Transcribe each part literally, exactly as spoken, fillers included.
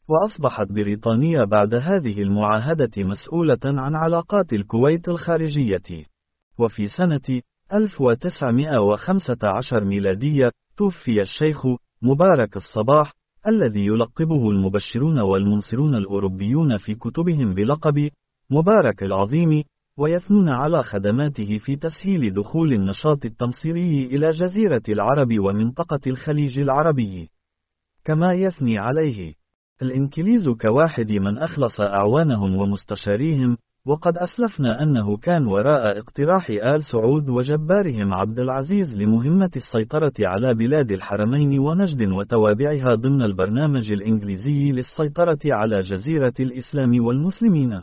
وأصبحت بريطانيا بعد هذه المعاهدة مسؤولة عن علاقات الكويت الخارجية. وفي سنة ألف وتسعمائة وخمسة عشر ميلادية توفي الشيخ مبارك الصباح، الذي يلقبه المبشرون والمنصرون الأوروبيون في كتبهم بلقب مبارك العظيم، ويثنون على خدماته في تسهيل دخول النشاط التمصيري إلى جزيرة العرب ومنطقة الخليج العربي. كما يثني عليه الإنكليز كواحد من أخلص أعوانهم ومستشاريهم، وقد أسلفنا أنه كان وراء اقتراح آل سعود وجبارهم عبد العزيز لمهمة السيطرة على بلاد الحرمين ونجد وتوابعها ضمن البرنامج الإنجليزي للسيطرة على جزيرة الإسلام والمسلمين.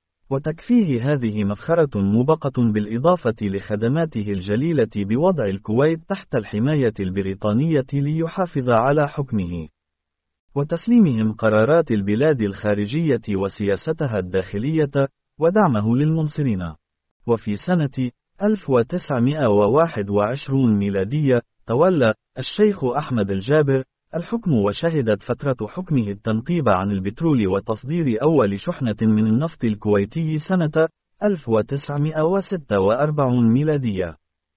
وتكفيه هذه مفخرة مبقة بالإضافة لخدماته الجليلة بوضع الكويت تحت الحماية البريطانية ليحافظ على حكمه، وتسليمهم قرارات البلاد الخارجية وسياستها الداخلية، ودعمه للمنصرين. وفي سنة ألف وتسعمائة وواحد وعشرين ميلادية تولى الشيخ أحمد الجابر الحكم، وشهدت فترة حكمه التنقيب عن البترول وتصدير أول شحنة من النفط الكويتي سنة ألف وتسعمائة وستة وأربعين ميلادية.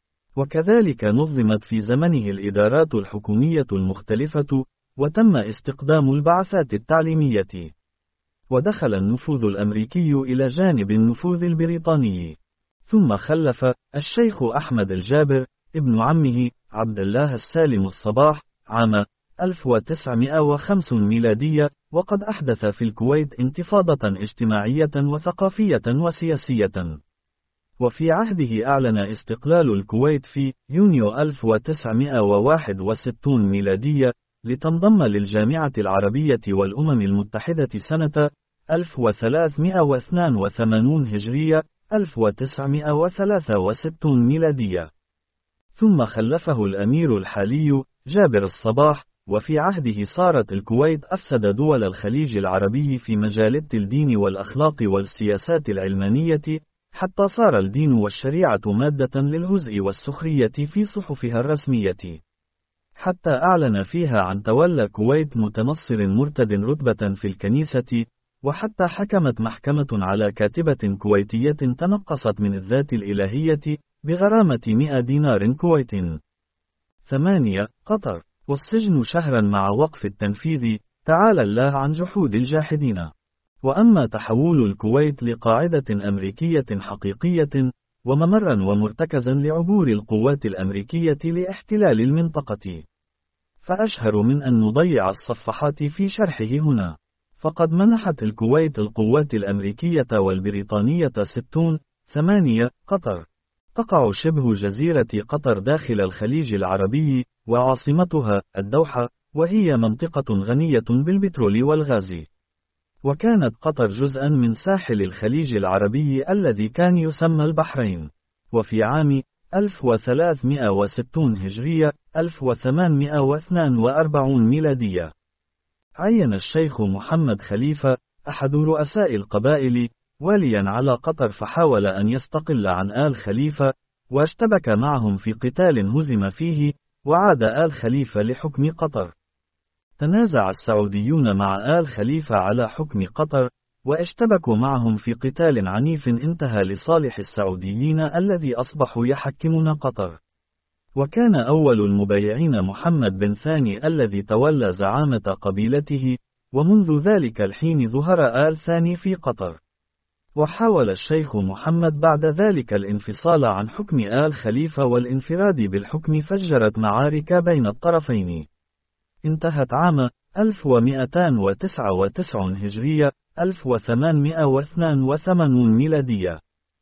وكذلك نظمت في زمنه الإدارات الحكومية المختلفة، وتم استقدام البعثات التعليمية، ودخل النفوذ الأمريكي إلى جانب النفوذ البريطاني. ثم خلف الشيخ أحمد الجابر ابن عمه عبد الله السالم الصباح عام ألف وتسعمائة وخمسين ميلادية، وقد أحدث في الكويت انتفاضة اجتماعية وثقافية وسياسية. وفي عهده أعلن استقلال الكويت في يونيو ألف وتسعمائة وواحد وستين ميلادية، لتنضم للجامعة العربية والأمم المتحدة سنة ألف وثلاثمائة واثنين وثمانين هجرية ألف وتسعمائة وثلاثة وستين ميلادية. ثم خلفه الأمير الحالي جابر الصباح، وفي عهده صارت الكويت أفسد دول الخليج العربي في مجال الدين والأخلاق والسياسات العلمانية، حتى صار الدين والشريعة مادة للهزء والسخرية في صحفها الرسمية، حتى أعلن فيها عن تولى الكويت متنصر مرتد رتبة في الكنيسة، وحتى حكمت محكمة على كاتبة كويتية تنقصت من الذات الإلهية بغرامة مئة دينار كويت. ثمانية قطر، والسجن شهرا مع وقف التنفيذ، تعالى الله عن جحود الجاحدين. وأما تحول الكويت لقاعدة أمريكية حقيقية، وممرا ومرتكزا لعبور القوات الأمريكية لاحتلال المنطقة، فأشهر من أن نضيع الصفحات في شرحه هنا. فقد منحت الكويت القوات الأمريكية والبريطانية ستون. ثمانية قطر، تقع شبه جزيرة قطر داخل الخليج العربي، وعاصمتها الدوحة، وهي منطقة غنية بالبترول والغاز. وكانت قطر جزءا من ساحل الخليج العربي الذي كان يسمى البحرين. وفي عام ألف وثلاثمائة وستين هجرية ألف وثمانمائة واثنين وأربعين ميلادية عين الشيخ محمد خليفة أحد رؤساء القبائل واليا على قطر، فحاول أن يستقل عن آل خليفة، واشتبك معهم في قتال هزم فيه، وعاد آل خليفة لحكم قطر. تنازع السعوديون مع آل خليفة على حكم قطر، واشتبكوا معهم في قتال عنيف انتهى لصالح السعوديين الذي أصبحوا يحكمون قطر. وكان أول المبايعين محمد بن ثاني الذي تولى زعامة قبيلته، ومنذ ذلك الحين ظهر آل ثاني في قطر. وحاول الشيخ محمد بعد ذلك الانفصال عن حكم آل خليفة والانفراد بالحكم، فجرت معارك بين الطرفين انتهت عام ألف ومئتين وتسعة وتسعين هجرية ألف وثمانمائة واثنين وثمانين ميلادية،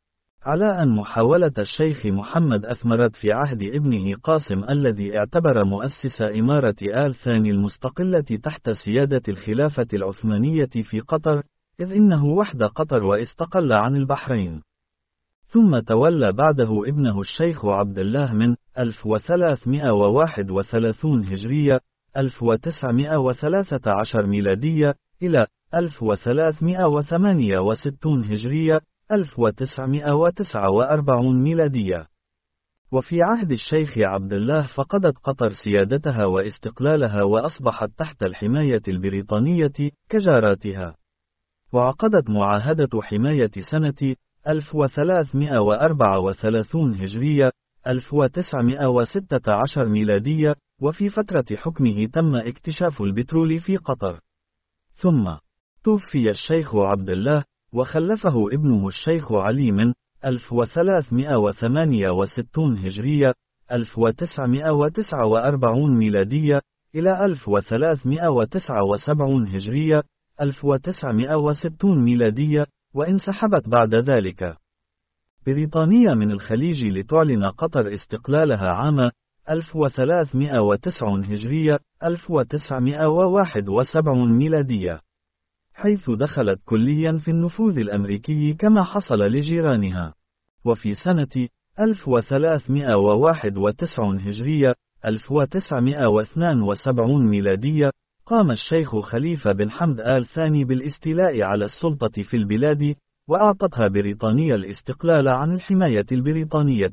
على أن محاولة الشيخ محمد أثمرت في عهد ابنه قاسم الذي اعتبر مؤسس إمارة آل ثاني المستقلة تحت سيادة الخلافة العثمانية في قطر، إذ إنه وحد قطر واستقل عن البحرين. ثم تولى بعده ابنه الشيخ عبد الله من ألف وثلاثمائة وواحد وثلاثين هجرية ألف وتسعمائة وثلاثة عشر ميلادية إلى ألف وثلاثمائة وثمانية وستين هجرية ألف وتسعمائة وتسعة وأربعين ميلادية. وفي عهد الشيخ عبد الله فقدت قطر سيادتها واستقلالها وأصبحت تحت الحماية البريطانية كجاراتها. وعقدت معاهدة حماية سنة ألف وثلاثمائة وأربعة وثلاثين هجرية ألف وتسعمائة وستة عشر ميلادية، وفي فترة حكمه تم اكتشاف البترول في قطر. ثم توفي الشيخ عبد الله وخلفه ابنه الشيخ علي من ألف وثلاثمائة وثمانية وستين هجرية ألف وتسعمائة وتسعة وأربعين ميلادية إلى ألف وثلاثمائة وتسعة وسبعين هجرية ألف وتسعمائة وستين ميلادية، وانسحبت بعد ذلك بريطانيا من الخليج لتعلن قطر استقلالها عام ألف وثلاثمائة وتسعة هجرية ألف وتسعمائة وواحد وسبعين ميلادية، حيث دخلت كليا في النفوذ الأمريكي كما حصل لجيرانها. وفي سنة ألف وثلاثمائة وواحد وتسعين هجرية ألف وتسعمائة واثنين وسبعين ميلادية قام الشيخ خليفة بن حمد آل ثاني بالاستيلاء على السلطة في البلاد، وأعطتها بريطانيا الاستقلال عن الحماية البريطانية،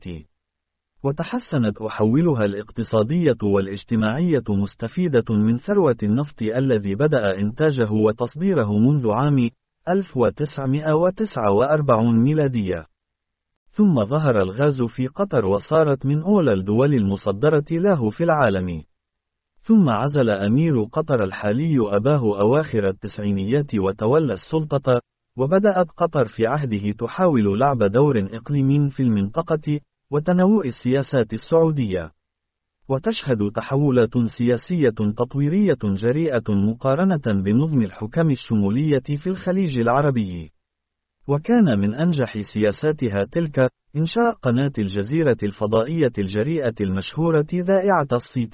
وتحسنت أحوالها الاقتصادية والاجتماعية مستفيدة من ثروة النفط الذي بدأ إنتاجه وتصديره منذ عام ألف وتسعمائة وتسعة وأربعين ميلادية. ثم ظهر الغاز في قطر وصارت من أولى الدول المصدرة له في العالم. ثم عزل أمير قطر الحالي أباه أواخر التسعينيات وتولى السلطة، وبدأت قطر في عهده تحاول لعب دور إقليمي في المنطقة وتنوع السياسات السعودية، وتشهد تحولات سياسية تطويرية جريئة مقارنة بنظم الحكم الشمولية في الخليج العربي. وكان من أنجح سياساتها تلك إنشاء قناة الجزيرة الفضائية الجريئة المشهورة ذائعة الصيت.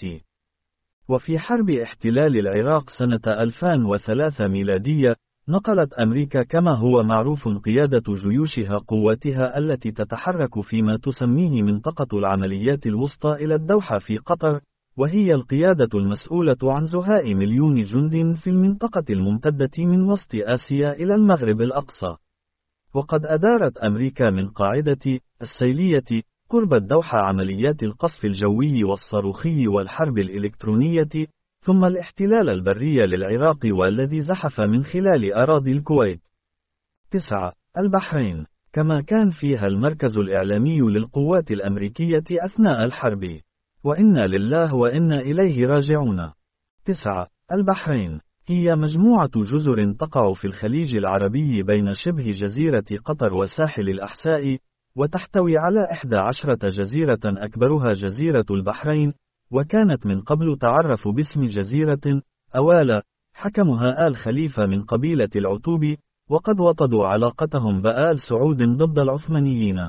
وفي حرب احتلال العراق سنة ألفين وثلاثة ميلادية نقلت أمريكا كما هو معروف قيادة جيوشها قواتها التي تتحرك فيما تسميه منطقة العمليات الوسطى إلى الدوحة في قطر، وهي القيادة المسؤولة عن زهاء مليون جند في المنطقة الممتدة من وسط آسيا إلى المغرب الأقصى. وقد أدارت أمريكا من قاعدة السيلية قرب الدوحة عمليات القصف الجوي والصاروخي والحرب الإلكترونية، ثم الاحتلال البري للعراق والذي زحف من خلال أراضي الكويت. تسعة البحرين، كما كان فيها المركز الإعلامي للقوات الأمريكية أثناء الحرب. وإنا لله وإنا إليه راجعون. تسعة البحرين هي مجموعة جزر تقع في الخليج العربي بين شبه جزيرة قطر وساحل الأحساء، وتحتوي على إحدى عشرة جزيرة أكبرها جزيرة البحرين، وكانت من قبل تعرف باسم جزيرة أوالة، حكمها آل خليفة من قبيلة العتوب، وقد وطدوا علاقتهم بآل سعود ضد العثمانيين.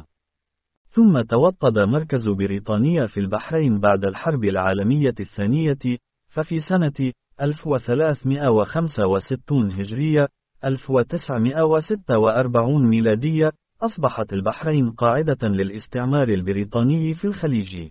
ثم توطد مركز بريطانيا في البحرين بعد الحرب العالمية الثانية، ففي سنة ألف وثلاثمائة وخمسة وستين هجرية ألف وتسعمائة وستة وأربعين ميلادية أصبحت البحرين قاعدة للاستعمار البريطاني في الخليج.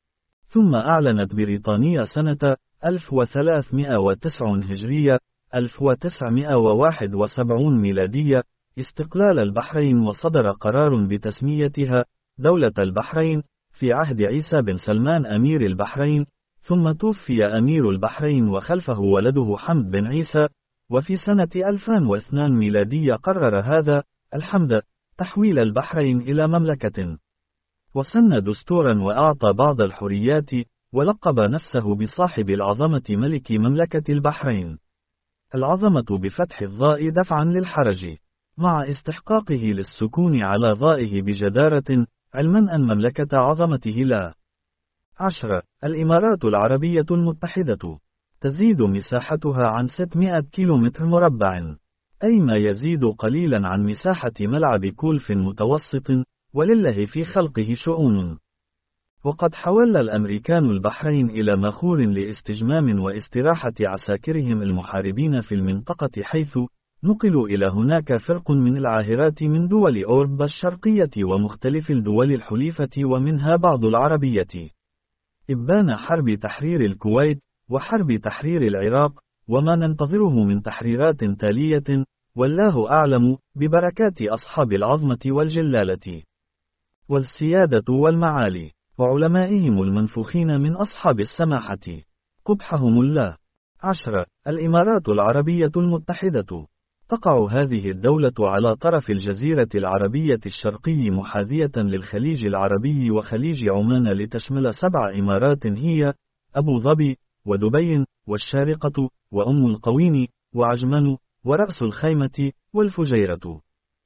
ثم أعلنت بريطانيا سنة ألف وثلاثمائة وتسعين هجرية ألف وتسعمائة وواحد وسبعين ميلادية استقلال البحرين، وصدر قرار بتسميتها دولة البحرين في عهد عيسى بن سلمان أمير البحرين، ثم توفي أمير البحرين وخلفه ولده حمد بن عيسى، وفي سنة ألفين واثنين ميلادية قرر هذا الحمد تحويل البحرين إلى مملكة، وسن دستورا وأعطى بعض الحريات، ولقب نفسه بصاحب العظمة ملك مملكة البحرين. العظمة بفتح الضاء دفعا للحرج، مع استحقاقه للسكون على ضائه بجدارة، علما أن مملكة عظمته لا. عشرة الإمارات العربية المتحدة تزيد مساحتها عن ستمائة كيلومتر مربع، أي ما يزيد قليلا عن مساحة ملعب كولف متوسط، ولله في خلقه شؤون. وقد حول الأمريكان البحرين إلى مخور لاستجمام واستراحة عساكرهم المحاربين في المنطقة، حيث نقلوا إلى هناك فرق من العاهرات من دول أوروبا الشرقية ومختلف الدول الحليفة ومنها بعض العربية. إبان حرب تحرير الكويت وحرب تحرير العراق وما ننتظره من تحريرات تالية، والله أعلم، ببركات أصحاب العظمة والجلالة والسيادة والمعالي. وعلمائهم المنفوخين من أصحاب السماحة قبحهم الله. عشرة. الإمارات العربية المتحدة. تقع هذه الدولة على طرف الجزيرة العربية الشرقي محاذية للخليج العربي وخليج عمان لتشمل سبع إمارات هي أبو ظبي ودبي والشارقة وأم القوين وعجمان ورأس الخيمة والفجيرة.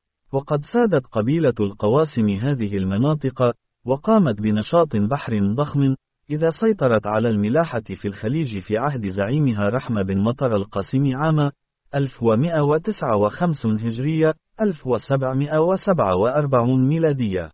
وقد سادت قبيلة القواسم هذه المناطق وقامت بنشاط بحر ضخم، إذا سيطرت على الملاحة في الخليج في عهد زعيمها رحمة بن مطر القاسم عام ألف ومئة وتسعة وخمسين هجرية ألف وسبعمئة وسبعة وأربعين ميلادية.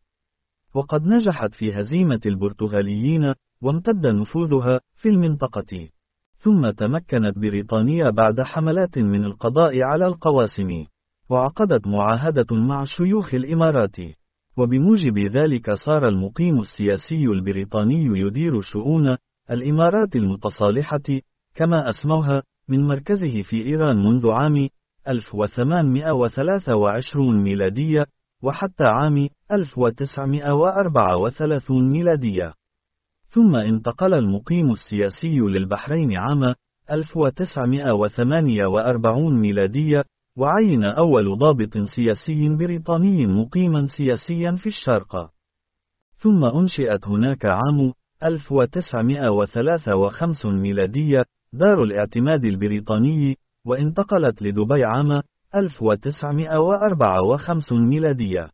وقد نجحت في هزيمة البرتغاليين وامتد نفوذها في المنطقة. ثم تمكنت بريطانيا بعد حملات من القضاء على القواسم، وعقدت معاهدة مع شيوخ الإمارات، وبموجب ذلك صار المقيم السياسي البريطاني يدير شؤون الإمارات المتصالحة كما أسموها من مركزه في إيران منذ عام ألف وثمانمئة وثلاثة وعشرين ميلادية وحتى عام ألف وتسعمئة وأربعة وثلاثين ميلادية. ثم انتقل المقيم السياسي للبحرين عام ألف وتسعمئة وثمانية وأربعين ميلادية، وعين أول ضابط سياسي بريطاني مقيما سياسيا في الشرق. ثم أنشئت هناك عام ألف وتسعمئة وثلاثة وخمسين ميلادية دار الاعتماد البريطاني، وانتقلت لدبي عام ألف وتسعمئة وأربعة وخمسين ميلادية.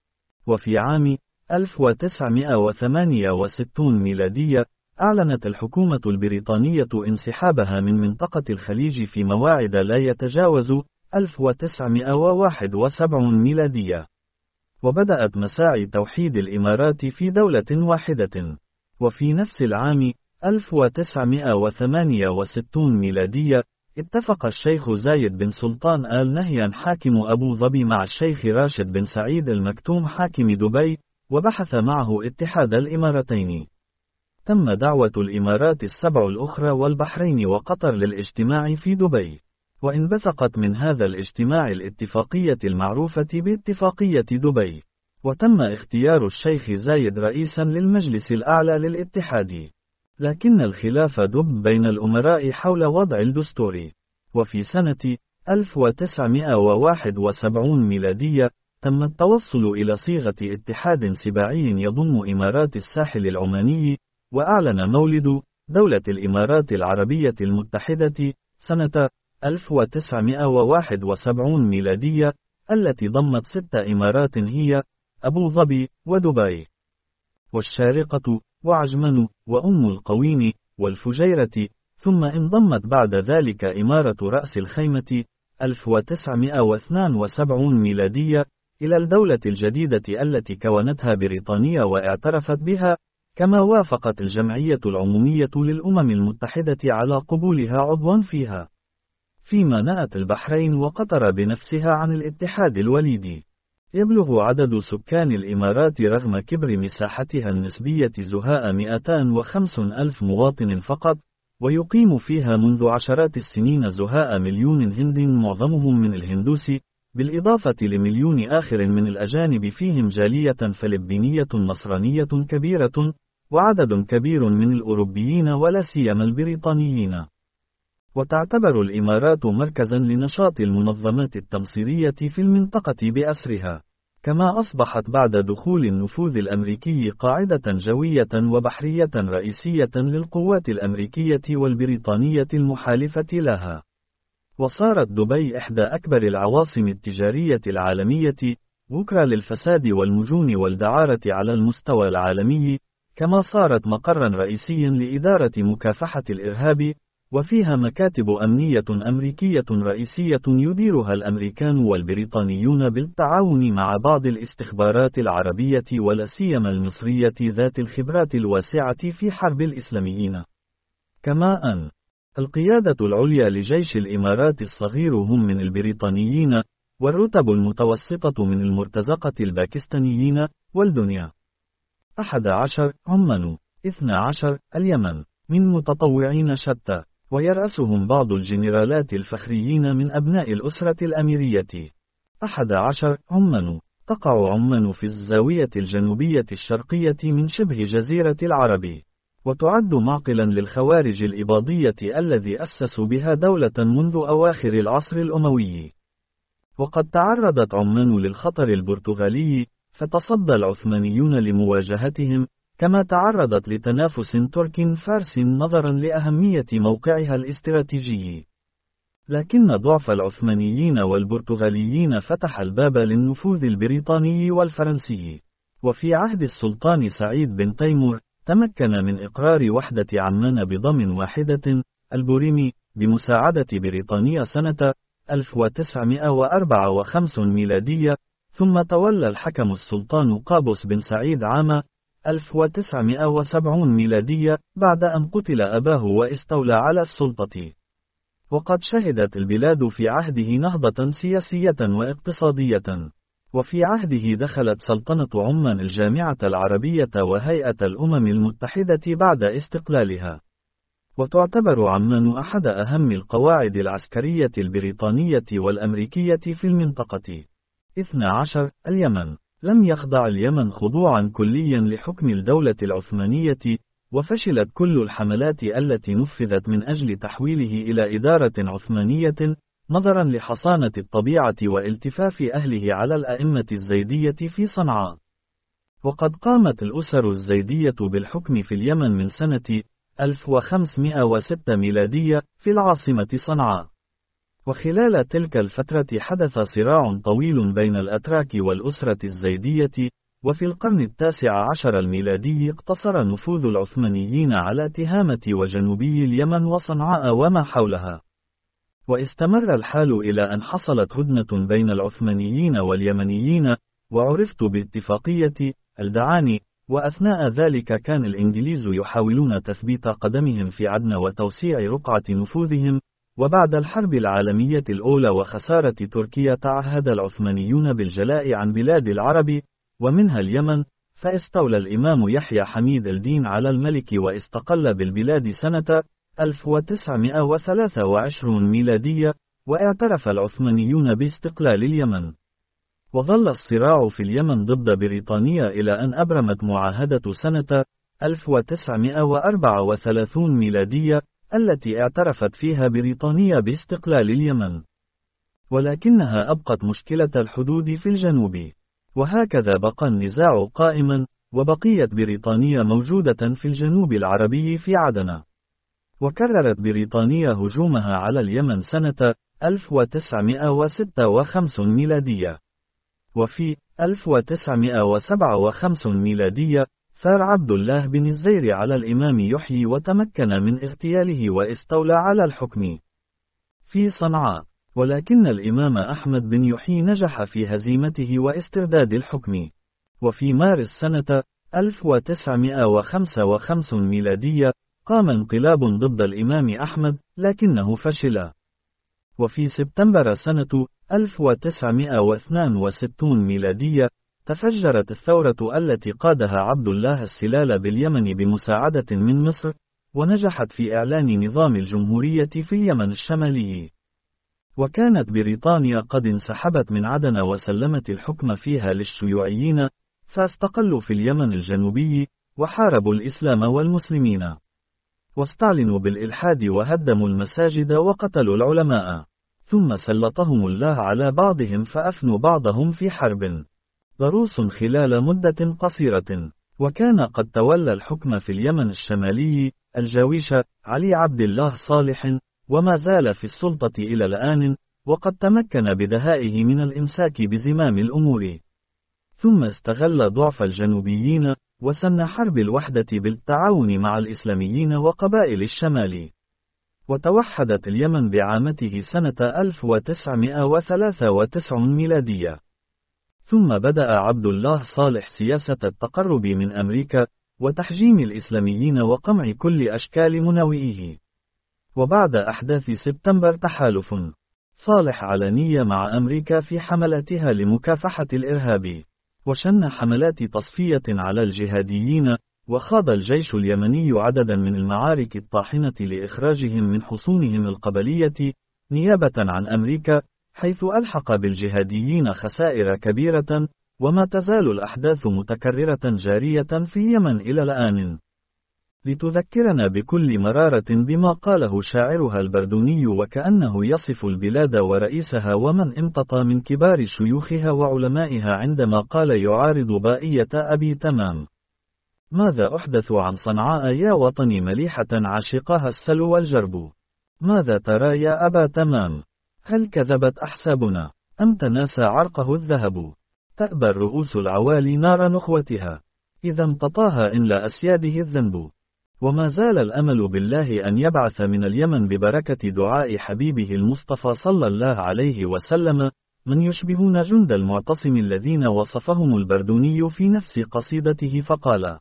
وفي عام ألف وتسعمئة وثمانية وستين ميلادية أعلنت الحكومة البريطانية انسحابها من منطقة الخليج في مواعيد لا يتجاوز ألف وتسعمئة وواحد وسبعين ميلادية. وبدأت مساعي توحيد الإمارات في دولة واحدة. وفي نفس العام ألف وتسعمئة وثمانية وستين ميلادية اتفق الشيخ زايد بن سلطان آل نهيان حاكم أبو ظبي مع الشيخ راشد بن سعيد المكتوم حاكم دبي، وبحث معه اتحاد الإمارتين. تم دعوة الإمارات السبع الأخرى والبحرين وقطر للاجتماع في دبي، وانبثقت من هذا الاجتماع الاتفاقية المعروفة باتفاقية دبي، وتم اختيار الشيخ زايد رئيسا للمجلس الأعلى للاتحاد. لكن الخلاف دب بين الأمراء حول وضع الدستور. وفي سنة ألف وتسعمئة وواحد وسبعين ميلادية تم التوصل إلى صيغة اتحاد سباعي يضم إمارات الساحل العماني، وأعلن مولد دولة الإمارات العربية المتحدة سنة ألف وتسعمئة وواحد وسبعين ميلادية، التي ضمت ست إمارات هي أبو ظبي ودبي والشارقة وعجمان وأم القوين والفجيرة. ثم انضمت بعد ذلك إمارة رأس الخيمة ألف وتسعمئة واثنين وسبعين ميلادية إلى الدولة الجديدة التي كونتها بريطانيا واعترفت بها، كما وافقت الجمعية العمومية للأمم المتحدة على قبولها عضوا فيها. فيما نأت البحرين وقطر بنفسها عن الاتحاد الوليدي. يبلغ عدد سكان الإمارات رغم كبر مساحتها النسبية زهاء مئتين وخمسين ألف مواطن فقط، ويقيم فيها منذ عشرات السنين زهاء مليون هند معظمهم من الهندوس، بالإضافة لمليون آخر من الأجانب فيهم جالية فلبينية نصرانية كبيرة، وعدد كبير من الأوروبيين ولا سيما البريطانيين. وتعتبر الإمارات مركزا لنشاط المنظمات التمصيرية في المنطقة بأسرها، كما أصبحت بعد دخول النفوذ الأمريكي قاعدة جوية وبحرية رئيسية للقوات الأمريكية والبريطانية المحالفة لها. وصارت دبي إحدى أكبر العواصم التجارية العالمية، بكرة للفساد والمجون والدعارة على المستوى العالمي، كما صارت مقرا رئيسيا لإدارة مكافحة الإرهاب، وفيها مكاتب أمنية أمريكية رئيسية يديرها الأمريكان والبريطانيون بالتعاون مع بعض الاستخبارات العربية ولا سيما المصرية ذات الخبرات الواسعة في حرب الإسلاميين. كما أن القيادة العليا لجيش الإمارات الصغير هم من البريطانيين، والرتب المتوسطة من المرتزقة الباكستانيين والدنيا. أحد عشر عمان. اثنى عشر اليمن، من متطوعين شتى، ويرأسهم بعض الجنرالات الفخريين من أبناء الأسرة الأميرية. أحد عشر عمان. تقع عمان في الزاوية الجنوبية الشرقية من شبه جزيرة العرب، وتعد معقلا للخوارج الإباضية الذي أسسوا بها دولة منذ أواخر العصر الأموي. وقد تعرضت عمان للخطر البرتغالي، فتصدى العثمانيون لمواجهتهم، كما تعرضت لتنافس ترك فارس نظرا لأهمية موقعها الاستراتيجي. لكن ضعف العثمانيين والبرتغاليين فتح الباب للنفوذ البريطاني والفرنسي. وفي عهد السلطان سعيد بن تيمور، تمكن من إقرار وحدة عمان بضم واحدة، البوريمي، بمساعدة بريطانيا سنة ألف وتسعمائة وأربعة وخمسين ميلادية، ثم تولى الحكم السلطان قابوس بن سعيد عام ألف وتسعمائة وسبعين ميلادية بعد أن قتل أباه واستولى على السلطة. وقد شهدت البلاد في عهده نهضة سياسية واقتصادية. وفي عهده دخلت سلطنة عمان الجامعة العربية وهيئة الأمم المتحدة بعد استقلالها. وتعتبر عمان أحد أهم القواعد العسكرية البريطانية والأمريكية في المنطقة. اثنا عشر اليمن. لم يخضع اليمن خضوعا كليا لحكم الدولة العثمانية، وفشلت كل الحملات التي نفذت من أجل تحويله إلى إدارة عثمانية، نظرا لحصانة الطبيعة والتفاف أهله على الأئمة الزيدية في صنعاء. وقد قامت الأسر الزيدية بالحكم في اليمن من سنة ألف وخمسمائة وستة ميلادية في العاصمة صنعاء. وخلال تلك الفترة حدث صراع طويل بين الأتراك والأسرة الزيدية، وفي القرن التاسع عشر الميلادي اقتصر نفوذ العثمانيين على تهامة وجنوبي اليمن وصنعاء وما حولها. واستمر الحال إلى أن حصلت هدنة بين العثمانيين واليمنيين، وعرفت باتفاقية الدعاني، وأثناء ذلك كان الإنجليز يحاولون تثبيت قدمهم في عدن وتوسيع رقعة نفوذهم. وبعد الحرب العالمية الأولى وخسارة تركيا تعهد العثمانيون بالجلاء عن بلاد العرب ومنها اليمن، فاستولى الإمام يحيى حميد الدين على الملك واستقل بالبلاد سنة ألف وتسعمائة وثلاثة وعشرين ميلادية، واعترف العثمانيون باستقلال اليمن. وظل الصراع في اليمن ضد بريطانيا إلى أن أبرمت معاهدة سنة ألف وتسعمائة وأربعة وثلاثين ميلادية، التي اعترفت فيها بريطانيا باستقلال اليمن. ولكنها أبقت مشكلة الحدود في الجنوب، وهكذا بقى النزاع قائما، وبقيت بريطانيا موجودة في الجنوب العربي في عدن. وكررت بريطانيا هجومها على اليمن سنة ألف وتسعمائة وستة وخمسين ميلادية. وفي ألف وتسعمائة وسبعة وخمسين ميلادية ثار عبد الله بن الزير على الإمام يحيى وتمكن من اغتياله واستولى على الحكم في صنعاء. ولكن الإمام أحمد بن يحيى نجح في هزيمته واسترداد الحكم. وفي مارس سنة ألف وتسعمائة وخمسة وخمسين ميلادية قام انقلاب ضد الإمام أحمد، لكنه فشل. وفي سبتمبر سنة ألف وتسعمائة واثنين وستين ميلادية تفجرت الثورة التي قادها عبد الله السلال باليمن بمساعدة من مصر، ونجحت في إعلان نظام الجمهورية في اليمن الشمالي. وكانت بريطانيا قد انسحبت من عدن وسلمت الحكم فيها للشيوعيين، فاستقلوا في اليمن الجنوبي وحاربوا الإسلام والمسلمين، واستعلنوا بالإلحاد وهدموا المساجد وقتلوا العلماء، ثم سلطهم الله على بعضهم فأفنوا بعضهم في حرب ضروس خلال مدة قصيرة. وكان قد تولى الحكم في اليمن الشمالي الجاويش علي عبد الله صالح، وما زال في السلطة إلى الآن، وقد تمكن بدهائه من الإمساك بزمام الأمور. ثم استغل ضعف الجنوبيين وسن حرب الوحدة بالتعاون مع الإسلاميين وقبائل الشمال. وتوحدت اليمن بعامته سنة ألف وتسعمائة وثلاثة وتسعين ميلادية. ثم بدأ عبد الله صالح سياسة التقرب من أمريكا وتحجيم الإسلاميين وقمع كل أشكال مناوئيه. وبعد أحداث سبتمبر تحالف صالح علنية مع أمريكا في حملاتها لمكافحة الإرهاب، وشن حملات تصفية على الجهاديين، وخاض الجيش اليمني عددا من المعارك الطاحنة لإخراجهم من حصونهم القبلية نيابة عن أمريكا، حيث ألحق بالجهاديين خسائر كبيرة، وما تزال الأحداث متكررة جارية في اليمن إلى الآن، لتذكرنا بكل مرارة بما قاله شاعرها البردوني وكأنه يصف البلاد ورئيسها ومن امتطى من كبار شيوخها وعلمائها عندما قال يعارض بائية أبي تمام: ماذا أحدث عن صنعاء يا وطني مليحة عاشقاها السلو والجرب؟ ماذا ترى يا أبا تمام؟ هل كذبت أحسابنا؟ أم تناسى عرقه الذهب؟ تأبى الرؤوس العوالي نار نخوتها، إذا امتطاها إن لا أسياده الذنب. وما زال الأمل بالله أن يبعث من اليمن ببركة دعاء حبيبه المصطفى صلى الله عليه وسلم من يشبهون جند المعتصم الذين وصفهم البردوني في نفس قصيدته فقال: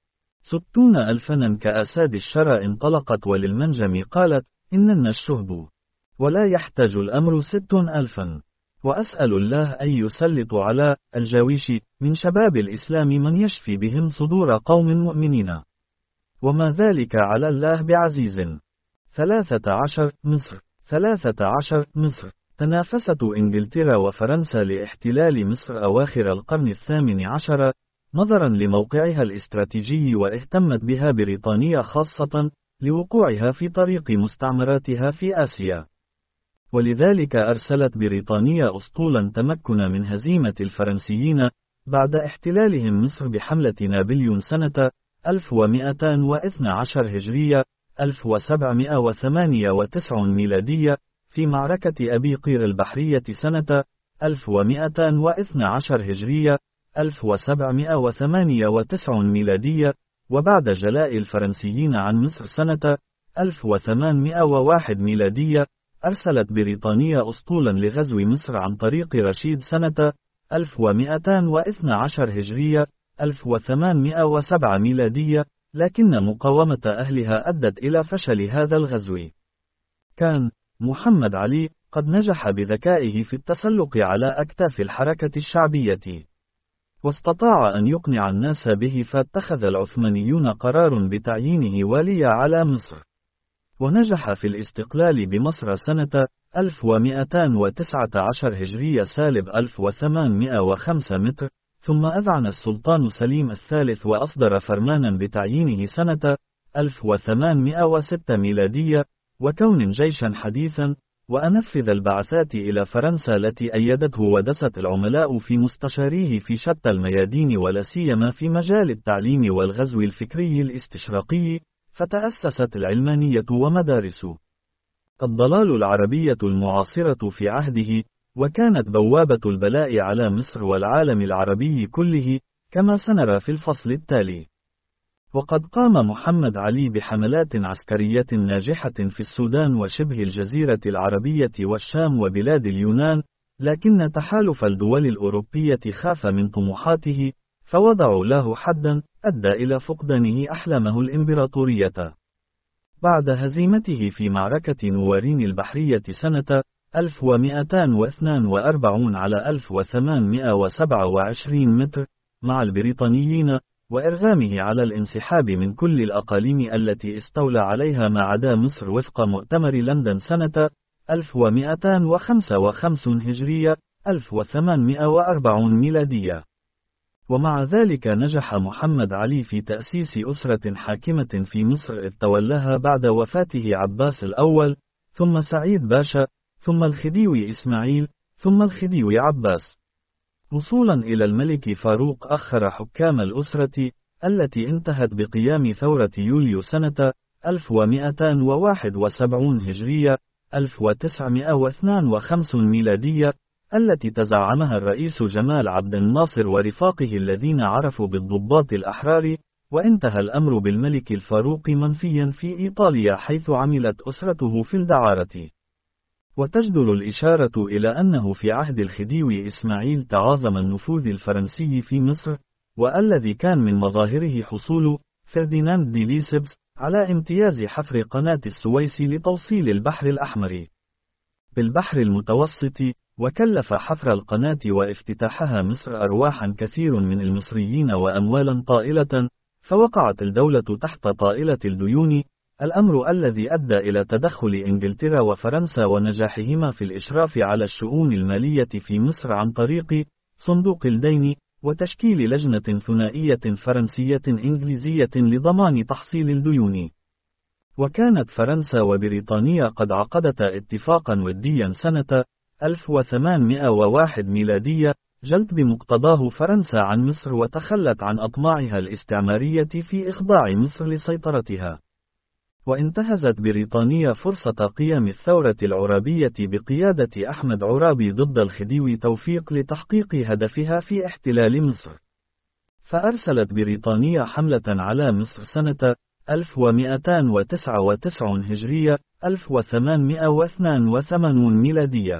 ستون ألفا كأساد الشرى انطلقت وللمنجم قالت إننا الشهب، ولا يحتاج الأمر ست ألفا. وأسأل الله أن يسلط على الجويش من شباب الإسلام من يشفي بهم صدور قوم مؤمنين، وما ذلك على الله بعزيز. ثلاثة عشر مصر ثلاثة عشر مصر تنافست إنجلترا وفرنسا لاحتلال مصر أواخر القرن الثامن عشر، نظرا لموقعها الاستراتيجي، واهتمت بها بريطانيا خاصة لوقوعها في طريق مستعمراتها في آسيا. ولذلك أرسلت بريطانيا أسطولا تمكن من هزيمة الفرنسيين بعد احتلالهم مصر بحملة نابليون سنة ألف ومئتين واثني عشر هجرية ألف وسبعمئة وثمانية وتسعين ميلادية في معركة أبي قير البحرية سنة ألف ومئتين واثني عشر هجرية ألف وسبعمئة وثمانية وتسعين ميلادية. وبعد جلاء الفرنسيين عن مصر سنة ألف وثمانمئة وواحد ميلادية، أرسلت بريطانيا أسطولا لغزو مصر عن طريق رشيد سنة ألف ومئتين واثني عشر هجرية ألف وثمانمئة وسبعة ميلادية، لكن مقاومة أهلها أدت إلى فشل هذا الغزو. كان محمد علي قد نجح بذكائه في التسلق على أكتاف الحركة الشعبية، واستطاع أن يقنع الناس به، فاتخذ العثمانيون قرار بتعيينه واليا على مصر، ونجح في الاستقلال بمصر سنة ألف ومئتين وتسعة عشر هجرية سالب ألف وثمانمئة وخمسة متر. ثم أذعن السلطان سليم الثالث وأصدر فرمانا بتعيينه سنة ألف وثمانمئة وستة ميلادية وكون جيشا حديثا، وأنفذ البعثات إلى فرنسا التي أيدته، ودست العملاء في مستشاريه في شتى الميادين ولا سيما في مجال التعليم والغزو الفكري الاستشراقي، فتأسست العلمانية ومدارس الضلال العربية المعاصرة في عهده، وكانت بوابة البلاء على مصر والعالم العربي كله، كما سنرى في الفصل التالي. وقد قام محمد علي بحملات عسكرية ناجحة في السودان وشبه الجزيرة العربية والشام وبلاد اليونان، لكن تحالف الدول الأوروبية خاف من طموحاته، فوضعوا له حدا أدى إلى فقدانه أحلامه الإمبراطورية. بعد هزيمته في معركة نوارين البحرية سنة ألف ومئتين واثنين وأربعين على ألف وثمانمئة وسبعة وعشرين متر مع البريطانيين، وإرغامه على الانسحاب من كل الأقاليم التي استولى عليها ما عدا مصر وفق مؤتمر لندن سنة ألف ومئتين وخمسة وخمسين هجرية ألف وثمانمئة وأربعين ميلادية. ومع ذلك نجح محمد علي في تأسيس أسرة حاكمة في مصر إذ تولاها بعد وفاته عباس الأول، ثم سعيد باشا، ثم الخديوي إسماعيل، ثم الخديوي عباس، وصولا إلى الملك فاروق. أخر حكام الأسرة التي انتهت بقيام ثورة يوليو سنة ألف ومئتين وواحد وسبعين هجرية ألف وتسعمئة واثنين وخمسين ميلادية، التي تزعمها الرئيس جمال عبد الناصر ورفاقه الذين عرفوا بالضباط الأحرار. وانتهى الأمر بالملك الفاروق منفيا في إيطاليا، حيث عملت أسرته في الدعارة. وتجدر الإشارة إلى أنه في عهد الخديوي إسماعيل تعاظم النفوذ الفرنسي في مصر، والذي كان من مظاهره حصول فرديناند دي ليسبس على امتياز حفر قناة السويس لتوصيل البحر الأحمر بالبحر المتوسط، وكلف حفر القناة وافتتاحها مصر أرواحا كثير من المصريين وأموالا طائلة، فوقعت الدولة تحت طائلة الديون، الأمر الذي أدى إلى تدخل إنجلترا وفرنسا ونجاحهما في الإشراف على الشؤون المالية في مصر عن طريق صندوق الدين وتشكيل لجنة ثنائية فرنسية إنجليزية لضمان تحصيل الديون. وكانت فرنسا وبريطانيا قد عقدتا اتفاقا وديا سنة ألف وثمانمائة وواحد ميلادية جلت بمقتضاه فرنسا عن مصر وتخلت عن أطماعها الاستعمارية في إخضاع مصر لسيطرتها. وانتهزت بريطانيا فرصة قيام الثورة العرابية بقيادة أحمد عرابي ضد الخديوي توفيق لتحقيق هدفها في احتلال مصر. فأرسلت بريطانيا حملة على مصر سنة ألف ومئتين وتسعة وتسعين هجرية ألف وثمانمائة واثنين وثمانين ميلادية،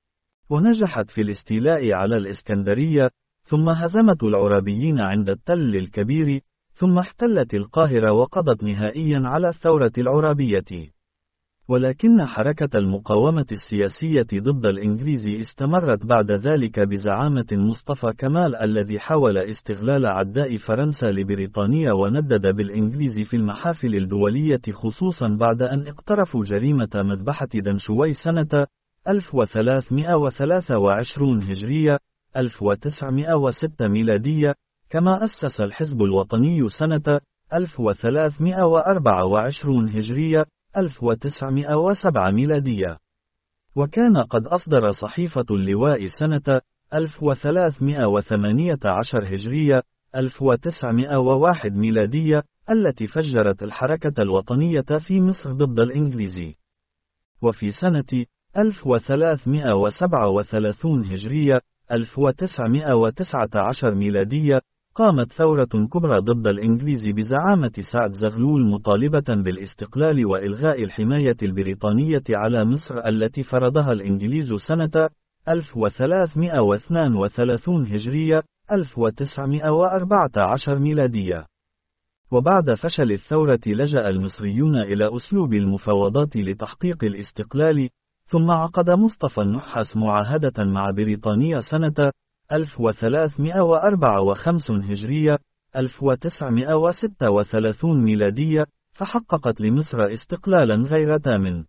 ونجحت في الاستيلاء على الإسكندرية، ثم هزمت العرابيين عند التل الكبير، ثم احتلت القاهرة وقضت نهائيا على الثورة العرابية. ولكن حركة المقاومة السياسية ضد الإنجليز استمرت بعد ذلك بزعامة مصطفى كمال الذي حاول استغلال عداء فرنسا لبريطانيا وندد بالإنجليز في المحافل الدولية، خصوصا بعد أن اقترفوا جريمة مذبحة دنشوي سنة ألف وثلاثمائة وثلاثة وعشرين هجرية ألف وتسعمائة وستة ميلادية، كما أسس الحزب الوطني سنة ألف وثلاثمائة وأربعة وعشرين هجرية ألف وتسعمائة وسبعة ميلادية. وكان قد أصدر صحيفة اللواء سنة ألف وثلاثمائة وثمانية عشر هجرية ألف وتسعمائة وواحد ميلادية التي فجرت الحركة الوطنية في مصر ضد الإنجليز. وفي سنة ألف وثلاثمائة وسبعة وثلاثين هجرية ألف وتسعمائة وتسعة عشر ميلادية قامت ثورة كبرى ضد الإنجليز بزعامة سعد زغلول مطالبة بالاستقلال وإلغاء الحماية البريطانية على مصر التي فرضها الإنجليز سنة ألف وثلاثمائة واثنين وثلاثين هجرية ألف وتسعمائة وأربعة عشر ميلادية. وبعد فشل الثورة لجأ المصريون إلى أسلوب المفاوضات لتحقيق الاستقلال، ثم عقد مصطفى النحاس معاهدة مع بريطانيا سنة ألف وثلاثمائة وأربعة وخمسين هجرية ألف وتسعمائة وستة وثلاثين ميلادية، فحققت لمصر استقلالا غير تام.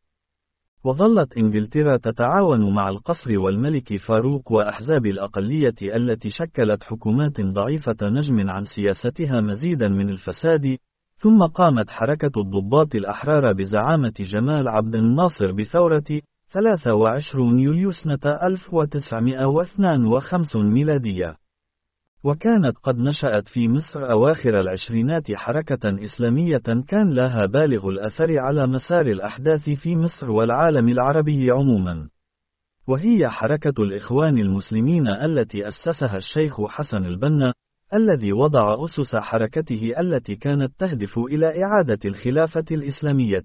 وظلت إنجلترا تتعاون مع القصر والملك فاروق وأحزاب الأقلية التي شكلت حكومات ضعيفة نجم عن سياستها مزيدا من الفساد. ثم قامت حركة الضباط الأحرار بزعامة جمال عبد الناصر بثورة ثلاثة وعشرين يوليو سنة ألف وتسعمائة واثنين وخمسين ميلادية. وكانت قد نشأت في مصر أواخر العشرينات حركة إسلامية كان لها بالغ الأثر على مسار الأحداث في مصر والعالم العربي عموما، وهي حركة الإخوان المسلمين التي أسسها الشيخ حسن البنا، الذي وضع أسس حركته التي كانت تهدف إلى إعادة الخلافة الإسلامية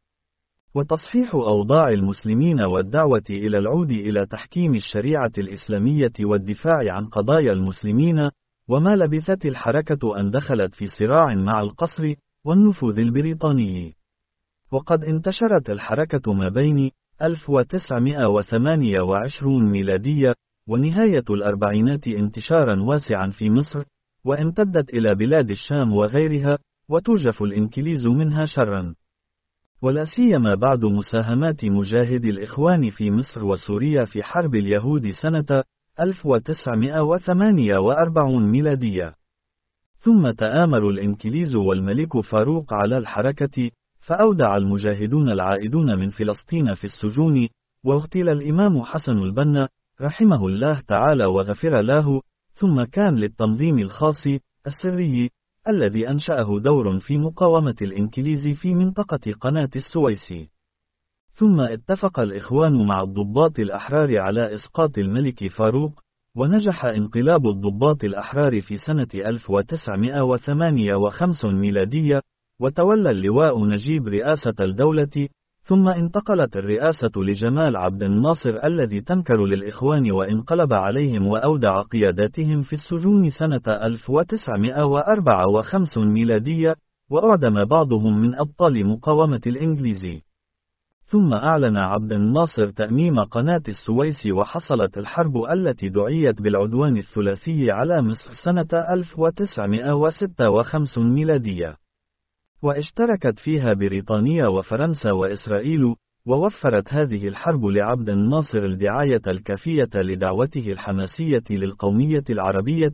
وتصحيح أوضاع المسلمين والدعوة إلى العود إلى تحكيم الشريعة الإسلامية والدفاع عن قضايا المسلمين. وما لبثت الحركة أن دخلت في صراع مع القصر والنفوذ البريطاني، وقد انتشرت الحركة ما بين ألف وتسعمائة وثمانية وعشرين ميلادية ونهاية الأربعينات انتشارا واسعا في مصر، وامتدت إلى بلاد الشام وغيرها، وتوجف الإنكليز منها شرا، ولا سيما بعد مساهمات مجاهدي الإخوان في مصر وسوريا في حرب اليهود سنة ألف وتسعمائة وثمانية وأربعين ميلادية. ثم تآمر الإنكليز والملك فاروق على الحركة، فأودع المجاهدون العائدون من فلسطين في السجون، واغتيل الإمام حسن البنا رحمه الله تعالى وغفر له. ثم كان للتنظيم الخاص السري الذي أنشأه دور في مقاومة الإنكليز في منطقة قناة السويس. ثم اتفق الإخوان مع الضباط الأحرار على إسقاط الملك فاروق، ونجح انقلاب الضباط الأحرار في سنة ألف وتسعمائة وثمانية وخمسين ميلادية، وتولى اللواء نجيب رئاسة الدولة. ثم انتقلت الرئاسة لجمال عبد الناصر الذي تنكر للإخوان وانقلب عليهم وأودع قياداتهم في السجون سنة ألف وتسعمائة وأربعة وخمسين ميلادية، وأعدم بعضهم من أبطال مقاومة الإنجليز. ثم أعلن عبد الناصر تأميم قناة السويس، وحصلت الحرب التي دعيت بالعدوان الثلاثي على مصر سنة ألف وتسعمائة وستة وخمسين ميلادية، واشتركت فيها بريطانيا وفرنسا وإسرائيل. ووفرت هذه الحرب لعبد الناصر الدعاية الكافية لدعوته الحماسية للقومية العربية،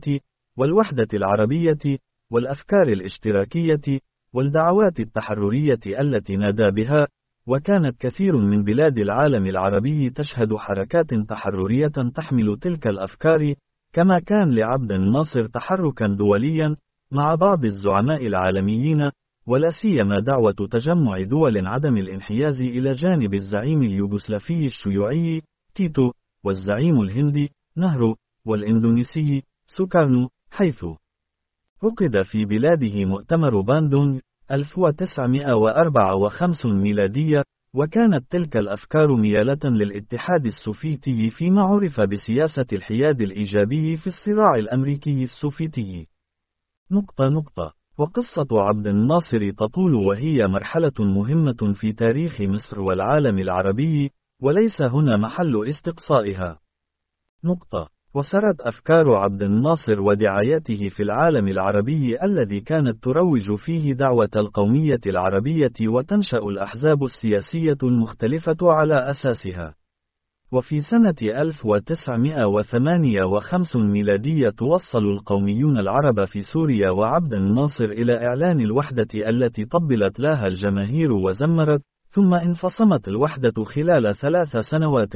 والوحدة العربية، والأفكار الاشتراكية، والدعوات التحررية التي نادى بها، وكانت كثير من بلاد العالم العربي تشهد حركات تحررية تحمل تلك الأفكار، كما كان لعبد الناصر تحركا دوليا مع بعض الزعماء العالميين، ولا سيما دعوة تجمع دول عدم الانحياز إلى جانب الزعيم اليوغوسلافي الشيوعي تيتو، والزعيم الهندي نهرو، والإندونيسي سوكارنو، حيث عقد في بلاده مؤتمر باندونغ ألف وتسعمائة وأربعة وخمسين ميلادية، وكانت تلك الأفكار ميالة للاتحاد السوفيتي فيما عرف بسياسة الحياد الإيجابي في الصراع الأمريكي السوفيتي. نقطة نقطة. وقصة عبد الناصر تطول، وهي مرحلة مهمة في تاريخ مصر والعالم العربي، وليس هنا محل استقصائها. نقطة. وسرت أفكار عبد الناصر ودعايته في العالم العربي الذي كانت تروج فيه دعوة القومية العربية، وتنشأ الأحزاب السياسية المختلفة على أساسها. وفي سنة ألف وتسعمائة وثمانية وخمسين ميلادية توصل القوميون العرب في سوريا وعبد الناصر إلى إعلان الوحدة التي طبلت لها الجماهير وزمرت، ثم انفصمت الوحدة خلال ثلاث سنوات.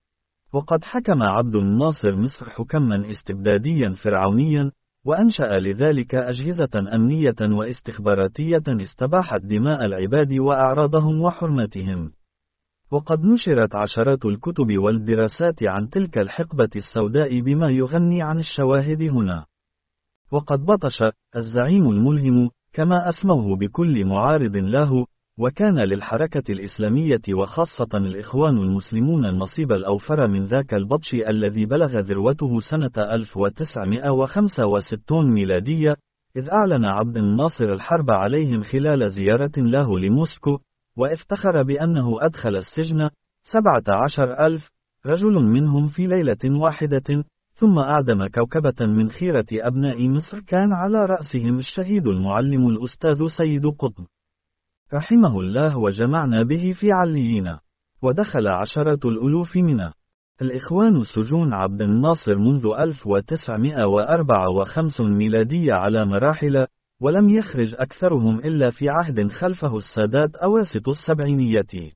وقد حكم عبد الناصر مصر حكما استبداديا فرعونيا، وأنشأ لذلك أجهزة أمنية واستخباراتية استباحت دماء العباد وأعراضهم وحرمتهم. وقد نشرت عشرات الكتب والدراسات عن تلك الحقبة السوداء بما يغني عن الشواهد هنا. وقد بطش الزعيم الملهم كما أسموه بكل معارض له، وكان للحركة الإسلامية وخاصة الإخوان المسلمون النصيب الأوفر من ذاك البطش الذي بلغ ذروته سنة ألف وتسعمائة وخمسة وستين ميلادية، إذ أعلن عبد الناصر الحرب عليهم خلال زيارة له لموسكو، وافتخر بأنه أدخل السجن سبعة عشر ألف رجل منهم في ليلة واحدة، ثم أعدم كوكبة من خيرة أبناء مصر كان على رأسهم الشهيد المعلم الأستاذ سيد قطب رحمه الله، وجمعنا به في عليين. ودخل عشرة الألوف من الإخوان سجون عبد الناصر منذ ألف وتسعمائة وأربعة وخمسين ميلادية على مراحل، ولم يخرج أكثرهم إلا في عهد خلفه السادات أواسط السبعينية.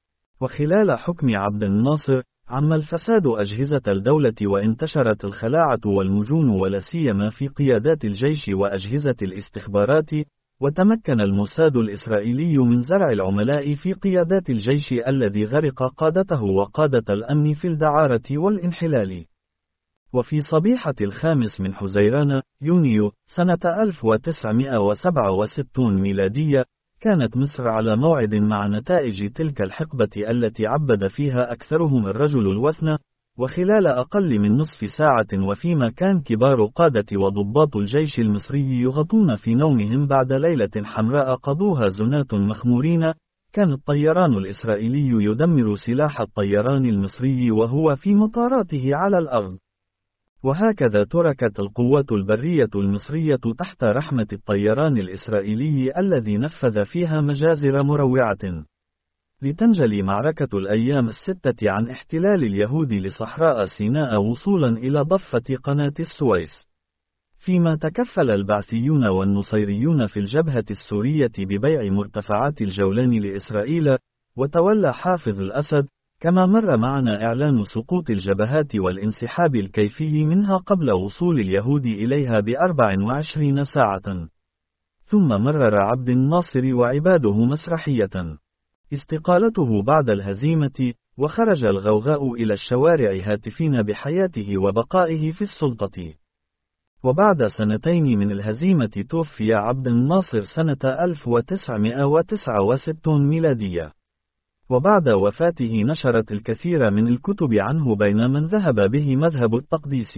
وخلال حكم عبد الناصر عم الفساد أجهزة الدولة، وانتشرت الخلاعة والمجون، ولا سيما في قيادات الجيش وأجهزة الاستخبارات، وتمكن الموساد الإسرائيلي من زرع العملاء في قيادات الجيش الذي غرق قادته وقادة الأمن في الدعارة والانحلال. وفي صبيحة الخامس من حزيران يونيو سنة ألف وتسعمائة وسبعة وستين ميلادية، كانت مصر على موعد مع نتائج تلك الحقبة التي عبد فيها أكثرهم الرجل الوثنى، وخلال أقل من نصف ساعة، وفيما كان كبار قادة وضباط الجيش المصري يغطون في نومهم بعد ليلة حمراء قضوها زنات مخمورين، كان الطيران الإسرائيلي يدمر سلاح الطيران المصري وهو في مطاراته على الأرض. وهكذا تركت القوات البرية المصرية تحت رحمة الطيران الإسرائيلي الذي نفذ فيها مجازر مروعة. لتنجلي معركة الأيام الستة عن احتلال اليهود لصحراء سيناء وصولا إلى ضفة قناة السويس، فيما تكفل البعثيون والنصيريون في الجبهة السورية ببيع مرتفعات الجولان لإسرائيل، وتولى حافظ الأسد، كما مر معنا إعلان سقوط الجبهات والانسحاب الكيفي منها قبل وصول اليهود إليها بأربع وعشرين ساعة. ثم مرر عبد الناصر وعباده مسرحية استقالته بعد الهزيمة، وخرج الغوغاء إلى الشوارع هاتفين بحياته وبقائه في السلطة. وبعد سنتين من الهزيمة توفي عبد الناصر سنة ألف وتسعمائة وتسعة وستين ميلادية. وبعد وفاته نشرت الكثير من الكتب عنه بين من ذهب به مذهب التقديس،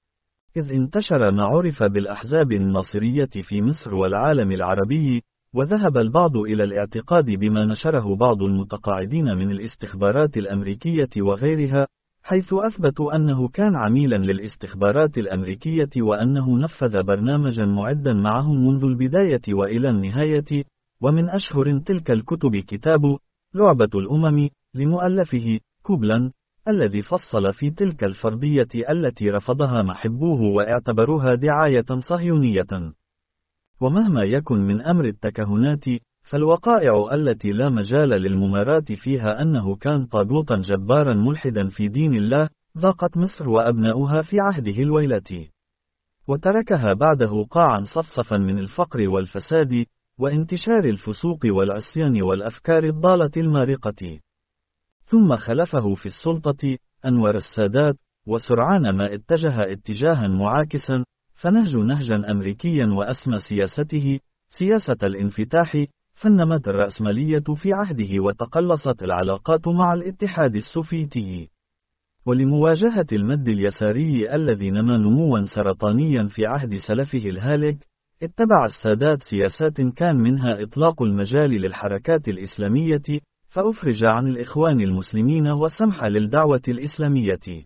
إذ انتشر ما عرف بالأحزاب الناصرية في مصر والعالم العربي، وذهب البعض إلى الاعتقاد بما نشره بعض المتقاعدين من الاستخبارات الأمريكية وغيرها، حيث أثبتوا أنه كان عميلا للاستخبارات الأمريكية، وأنه نفذ برنامجا معدا معهم منذ البداية وإلى النهاية. ومن أشهر تلك الكتب كتاب لعبة الأمم لمؤلفه كوبلاند الذي فصل في تلك الفرضية التي رفضها محبوه واعتبروها دعاية صهيونية. ومهما يكن من أمر التكهنات، فالوقائع التي لا مجال للمماراة فيها أنه كان طاغوتا جبارا ملحدا في دين الله، ضاقت مصر وأبناؤها في عهده الويلة، وتركها بعده قاعا صفصفا من الفقر والفساد، وانتشار الفسوق والعصيان والأفكار الضالة المارقة. ثم خلفه في السلطة أنور السادات، وسرعان ما اتجه اتجاها معاكسا، فنهج نهجا أمريكيا وأسمى سياسته سياسة الانفتاح، فنمت الرأسمالية في عهده وتقلصت العلاقات مع الاتحاد السوفيتي. ولمواجهة المد اليساري الذي نما نموا سرطانيا في عهد سلفه الهالك، اتبع السادات سياسات كان منها إطلاق المجال للحركات الإسلامية، فأفرج عن الإخوان المسلمين وسمح للدعوة الإسلامية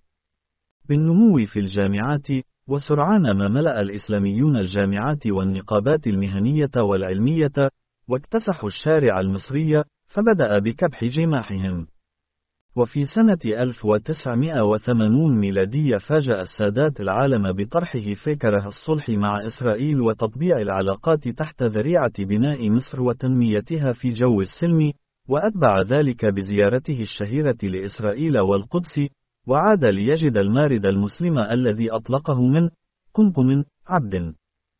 بالنمو في الجامعات، وسرعان ما ملأ الإسلاميون الجامعات والنقابات المهنية والعلمية، واكتسحوا الشارع المصري، فبدأ بكبح جماحهم. وفي سنة ألف وتسعمائة وثمانين ميلادية فاجأ السادات العالم بطرحه فكرة الصلح مع إسرائيل وتطبيع العلاقات تحت ذريعة بناء مصر وتنميتها في جو السلم، وأتبع ذلك بزيارته الشهيرة لإسرائيل والقدس، وعاد ليجد المارد المسلم الذي أطلقه من قمقم عبد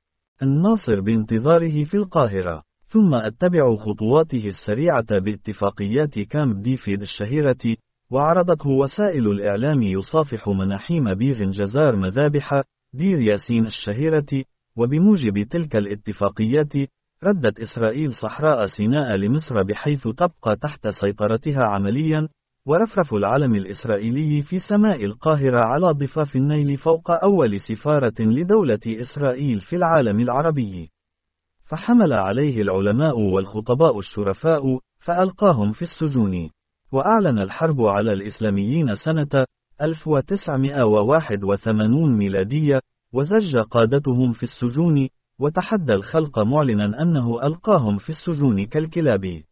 الناصر بانتظاره في القاهرة. ثم أتبع خطواته السريعة باتفاقيات كامب ديفيد الشهيرة، وعرضته وسائل الإعلام يصافح مناحيم بيغ جزار مذابح دير ياسين الشهيرة. وبموجب تلك الاتفاقيات ردت إسرائيل صحراء سيناء لمصر بحيث تبقى تحت سيطرتها عمليا، ورفرف العلم الإسرائيلي في سماء القاهرة على ضفاف النيل فوق أول سفارة لدولة إسرائيل في العالم العربي. فحمل عليه العلماء والخطباء الشرفاء، فألقاهم في السجون. وأعلن الحرب على الإسلاميين سنة ألف وتسعمائة وواحد وثمانين ميلادية، وزج قادتهم في السجون، وتحدى الخلق معلنا أنه ألقاهم في السجون كالكلاب.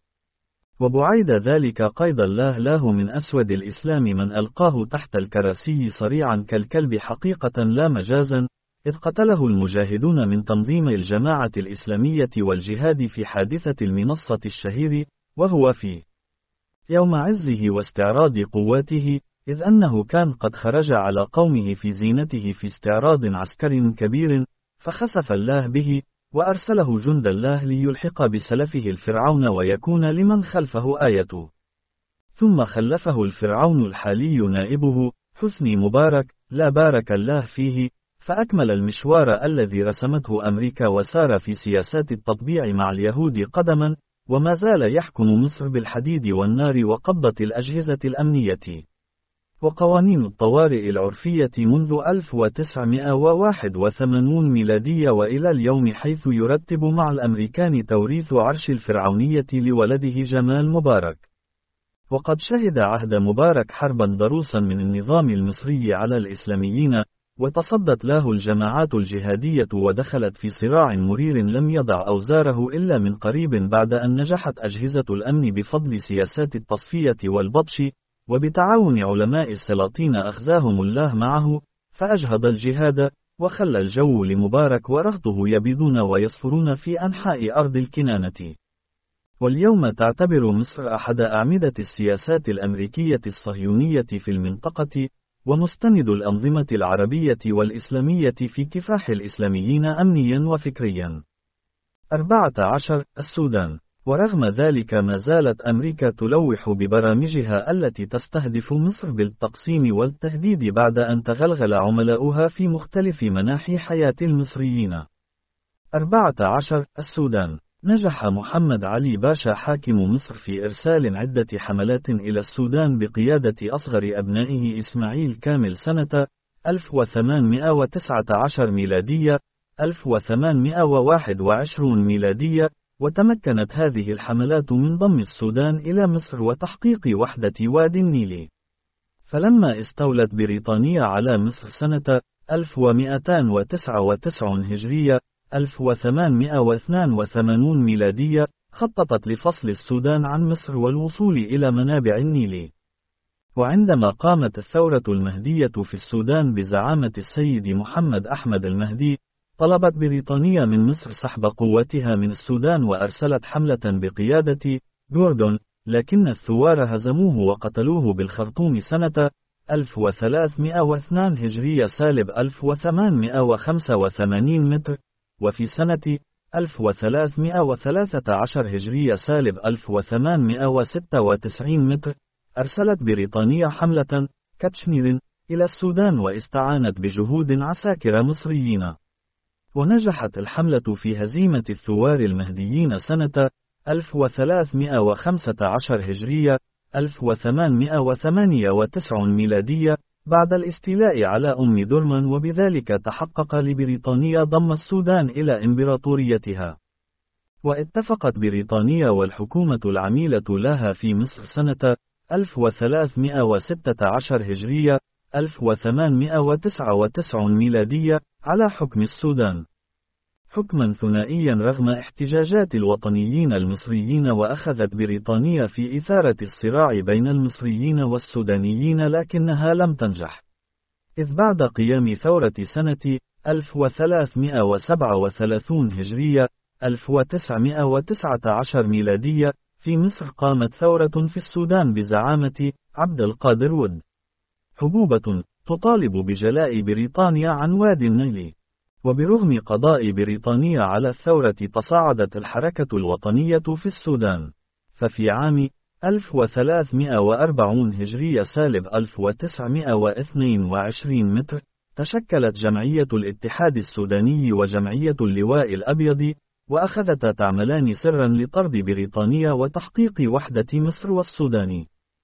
وبعيد ذلك قيد الله له من أسود الإسلام من ألقاه تحت الكراسي صريعا كالكلب حقيقة لا مجازا، إذ قتله المجاهدون من تنظيم الجماعة الإسلامية والجهاد في حادثة المنصة الشهير، وهو في يوم عزه واستعراض قواته، إذ أنه كان قد خرج على قومه في زينته في استعراض عسكري كبير، فخسف الله به، وأرسله جند الله ليلحق بسلفه الفرعون ويكون لمن خلفه آية. ثم خلفه الفرعون الحالي نائبه حسني مبارك لا بارك الله فيه، فأكمل المشوار الذي رسمته أمريكا وسار في سياسات التطبيع مع اليهود قدما، وما زال يحكم مصر بالحديد والنار وقبضة الأجهزة الأمنية وقوانين الطوارئ العرفية منذ ألف وتسعمائة وواحد وثمانين ميلادية وإلى اليوم، حيث يرتب مع الأمريكان توريث عرش الفرعونية لولده جمال مبارك. وقد شهد عهد مبارك حربا ضروسا من النظام المصري على الإسلاميين، وتصدت له الجماعات الجهادية ودخلت في صراع مرير لم يضع أوزاره إلا من قريب بعد أن نجحت أجهزة الأمن بفضل سياسات التصفية والبطش، وبتعاون علماء السلاطين أخزاهم الله معه، فأجهض الجهاد، وخلى الجو لمبارك ورهطه يبيضون ويصفرون في أنحاء أرض الكنانة. واليوم تعتبر مصر أحد أعمدة السياسات الأمريكية الصهيونية في المنطقة، ومستند الأنظمة العربية والإسلامية في كفاح الإسلاميين أمنيا وفكريا. أربعة عشر السودان. ورغم ذلك ما زالت أمريكا تلوح ببرامجها التي تستهدف مصر بالتقسيم والتهديد بعد أن تغلغل عملاؤها في مختلف مناحي حياة المصريين. أربعة عشر السودان. نجح محمد علي باشا حاكم مصر في إرسال عدة حملات إلى السودان بقيادة أصغر أبنائه إسماعيل كامل سنة ألف وثمانمائة وتسعة عشر ميلادية ألف وثمانمائة وواحد وعشرين ميلادية، وتمكنت هذه الحملات من ضم السودان إلى مصر وتحقيق وحدة وادي النيل. فلما استولت بريطانيا على مصر سنة ألف ومئتين وتسعة وتسعين هجرية ألف وثمانمائة واثنين وثمانين ميلادية، خططت لفصل السودان عن مصر والوصول إلى منابع النيل. وعندما قامت الثورة المهدية في السودان بزعامة السيد محمد أحمد المهدي، طلبت بريطانيا من مصر سحب قواتها من السودان وأرسلت حملة بقيادة جوردون، لكن الثوار هزموه وقتلوه بالخرطوم سنة ألف وثلاثمائة واثنين هجرية سالب ألف وثمانمائة وخمسة وثمانين متر، وفي سنة ألف وثلاثمائة وثلاثة عشر هجرية سالب ألف وثمانمائة وستة وتسعين متر، أرسلت بريطانيا حملة كاتشمير إلى السودان واستعانت بجهود عساكر مصريين، ونجحت الحملة في هزيمة الثوار المهديين سنة ألف وثلاثمائة وخمسة عشر هجرية ألف وثمانمائة وثمانية وتسعين ميلادية بعد الاستيلاء على أم درمان، وبذلك تحقق لبريطانيا ضم السودان إلى إمبراطوريتها. واتفقت بريطانيا والحكومة العميلة لها في مصر سنة ألف وثلاثمائة وستة عشر هجرية ألف وثمانمائة وتسعة وتسعين ميلادية على حكم السودان، حكما ثنائيا رغم احتجاجات الوطنيين المصريين. وأخذت بريطانيا في إثارة الصراع بين المصريين والسودانيين، لكنها لم تنجح، إذ بعد قيام ثورة سنة ألف وثلاثمائة وسبعة وثلاثين هجرية ألف وتسعمائة وتسعة عشر ميلادية في مصر قامت ثورة في السودان بزعامة عبد القادر ود حبوبة تطالب بجلاء بريطانيا عن وادي النيل. وبرغم قضاء بريطانيا على الثورة تصاعدت الحركة الوطنية في السودان، ففي عام ألف وثلاثمائة وأربعين هجرية سالب ألف وتسعمائة واثنين وعشرين متر تشكلت جمعية الاتحاد السوداني وجمعية اللواء الأبيض، وأخذتا تعملان سرا لطرد بريطانيا وتحقيق وحدة مصر والسودان.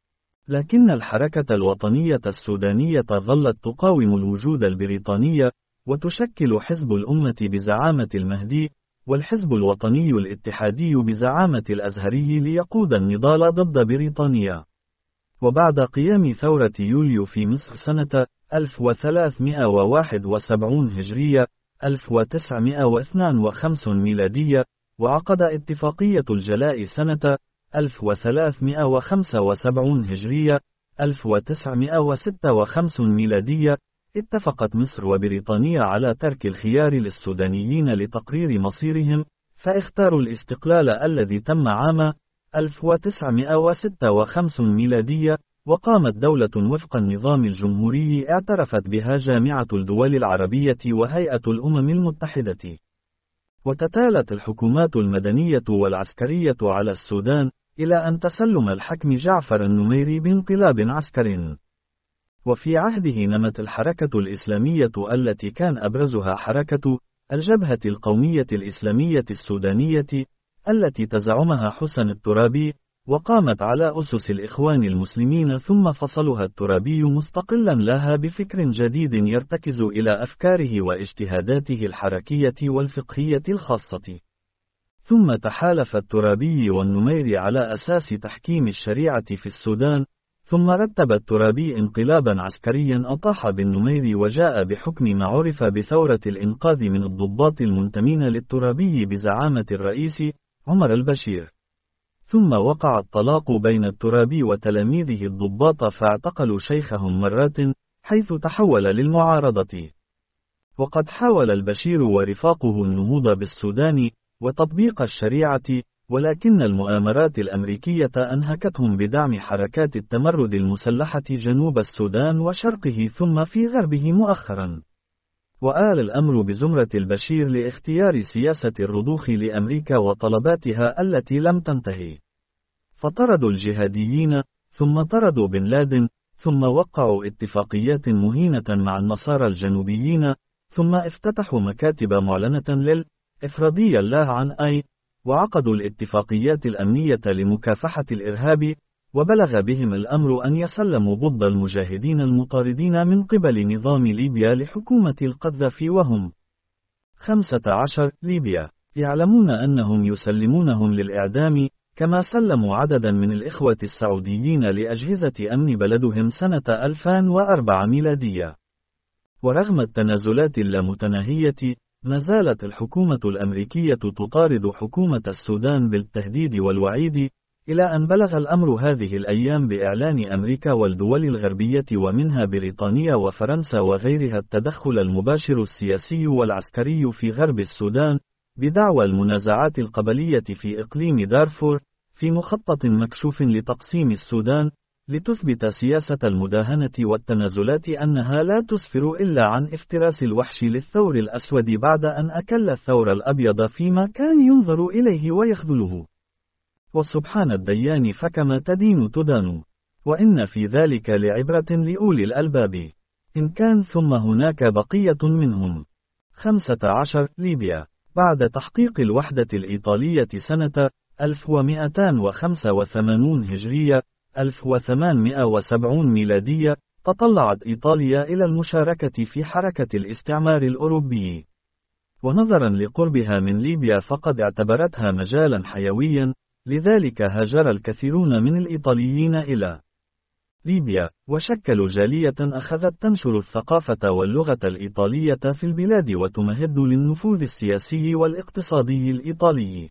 لكن الحركة الوطنية السودانية ظلت تقاوم الوجود البريطاني، وتشكل حزب الأمة بزعامة المهدي، والحزب الوطني الاتحادي بزعامة الأزهري ليقود النضال ضد بريطانيا. وبعد قيام ثورة يوليو في مصر سنة ألف وثلاثمائة وواحد وسبعين هجرية ألف وتسعمائة واثنين وخمسين ميلادية، وعقد اتفاقية الجلاء سنة ألف وثلاثمائة وخمسة وسبعين هجرية ألف وتسعمائة وستة وخمسين ميلادية، اتفقت مصر وبريطانيا على ترك الخيار للسودانيين لتقرير مصيرهم، فاختاروا الاستقلال الذي تم عام ألف وتسعمائة وستة وخمسين ميلادية، وقامت دولة وفق النظام الجمهوري اعترفت بها جامعة الدول العربية وهيئة الأمم المتحدة. وتتالت الحكومات المدنية والعسكرية على السودان إلى أن تسلم الحكم جعفر النميري بانقلاب عسكري. وفي عهده نمت الحركة الإسلامية التي كان أبرزها حركة الجبهة القومية الإسلامية السودانية التي تزعمها حسن الترابي، وقامت على أسس الإخوان المسلمين، ثم فصلها الترابي مستقلا لها بفكر جديد يرتكز إلى أفكاره واجتهاداته الحركية والفقهية الخاصة. ثم تحالف الترابي والنميري على أساس تحكيم الشريعة في السودان، ثم رتب الترابي انقلابا عسكريا أطاح بالنميري وجاء بحكم ما عرف بثورة الإنقاذ من الضباط المنتمين للترابي بزعامة الرئيس عمر البشير. ثم وقع الطلاق بين الترابي وتلاميذه الضباط فاعتقلوا شيخهم مرات، حيث تحول للمعارضة. وقد حاول البشير ورفاقه النهوض بالسودان وتطبيق الشريعة، ولكن المؤامرات الأمريكية أنهكتهم بدعم حركات التمرد المسلحة جنوب السودان وشرقه ثم في غربه مؤخرا. وآل الأمر بزمرة البشير لاختيار سياسة الرضوخ لأمريكا وطلباتها التي لم تنتهي، فطردوا الجهاديين، ثم طردوا بن لادن، ثم وقعوا اتفاقيات مهينة مع النصارى الجنوبيين، ثم افتتحوا مكاتب معلنة للإفرادية الله عن أي، وعقدوا الاتفاقيات الأمنية لمكافحة الإرهاب، وبلغ بهم الأمر أن يسلموا ضد المجاهدين المطاردين من قبل نظام ليبيا لحكومة القذافي وهم خمسة عشر ليبيا، يعلمون أنهم يسلمونهم للإعدام، كما سلموا عددا من الإخوة السعوديين لأجهزة أمن بلدهم سنة ألفين وأربعة ميلادية. ورغم التنازلات اللامتناهية، ما زالت الحكومة الأمريكية تطارد حكومة السودان بالتهديد والوعيد، إلى أن بلغ الأمر هذه الأيام بإعلان أمريكا والدول الغربية ومنها بريطانيا وفرنسا وغيرها التدخل المباشر السياسي والعسكري في غرب السودان، بدعوى المنازعات القبلية في إقليم دارفور، في مخطط مكشوف لتقسيم السودان، لتثبت سياسة المداهنة والتنازلات أنها لا تسفر إلا عن افتراس الوحش للثور الأسود بعد أن أكل الثور الأبيض فيما كان ينظر إليه ويخذله. وسبحان الديان فكما تدين تدان، وإن في ذلك لعبرة لأولي الألباب، إن كان ثم هناك بقية منهم. خمسة عشر ليبيا. بعد تحقيق الوحدة الإيطالية سنة ألف ومئتين وخمسة وثمانين هجرية ألف وثمانمئة وسبعين ميلادية، تطلعت إيطاليا إلى المشاركة في حركة الاستعمار الأوروبي، ونظرا لقربها من ليبيا فقد اعتبرتها مجالا حيويا، لذلك هاجر الكثيرون من الإيطاليين إلى ليبيا، وشكلوا جالية أخذت تنشر الثقافة واللغة الإيطالية في البلاد وتمهد للنفوذ السياسي والاقتصادي الإيطالي.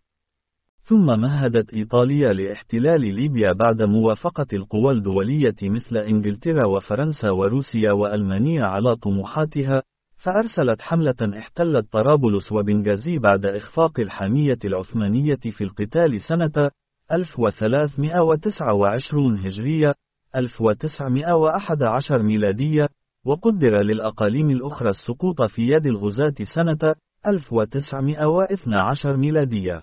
ثم مهدت إيطاليا لاحتلال ليبيا بعد موافقة القوى الدولية مثل إنجلترا وفرنسا وروسيا وألمانيا على طموحاتها، فأرسلت حملة احتلت طرابلس وبنغازي بعد إخفاق الحامية العثمانية في القتال سنة ألف وثلاثمئة وتسعة وعشرين هجرية ألف وتسعمئة وأحد عشر ميلادية، وقدر للأقاليم الأخرى السقوط في يد الغزاة سنة ألف وتسعمئة واثني عشر ميلادية.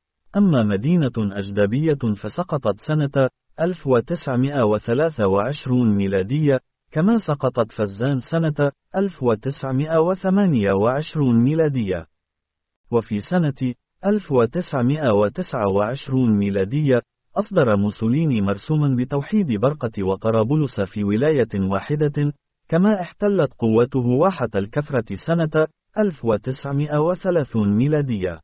أما مدينة أجدبية فسقطت سنة ألف وتسعمئة وثلاثة وعشرين ميلادية، كما سقطت فزان سنة ألف وتسعمئة وثمانية وعشرين ميلادية. وفي سنة ألف وتسعمئة وتسعة وعشرين ميلادية أصدر موسوليني مرسوما بتوحيد برقة وطرابلس في ولاية واحدة، كما احتلت قوته واحة الكفرة سنة ألف وتسعمئة وثلاثين ميلادية.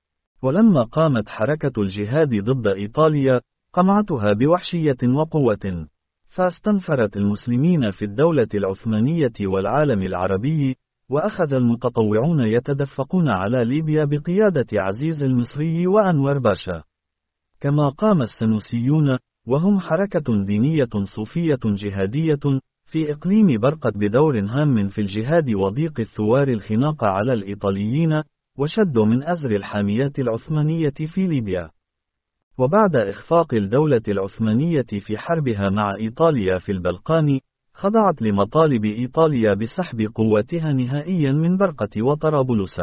ولما قامت حركة الجهاد ضد إيطاليا، قمعتها بوحشية وقوة، فاستنفرت المسلمين في الدولة العثمانية والعالم العربي، وأخذ المتطوعون يتدفقون على ليبيا بقيادة عزيز المصري وأنور باشا. كما قام السنوسيون، وهم حركة دينية صوفية جهادية، في إقليم برقة بدور هام في الجهاد وضيق الثوار الخناق على الإيطاليين، وشدوا من أزر الحاميات العثمانية في ليبيا. وبعد إخفاق الدولة العثمانية في حربها مع إيطاليا في البلقان، خضعت لمطالب إيطاليا بسحب قواتها نهائيا من برقة وطرابلس.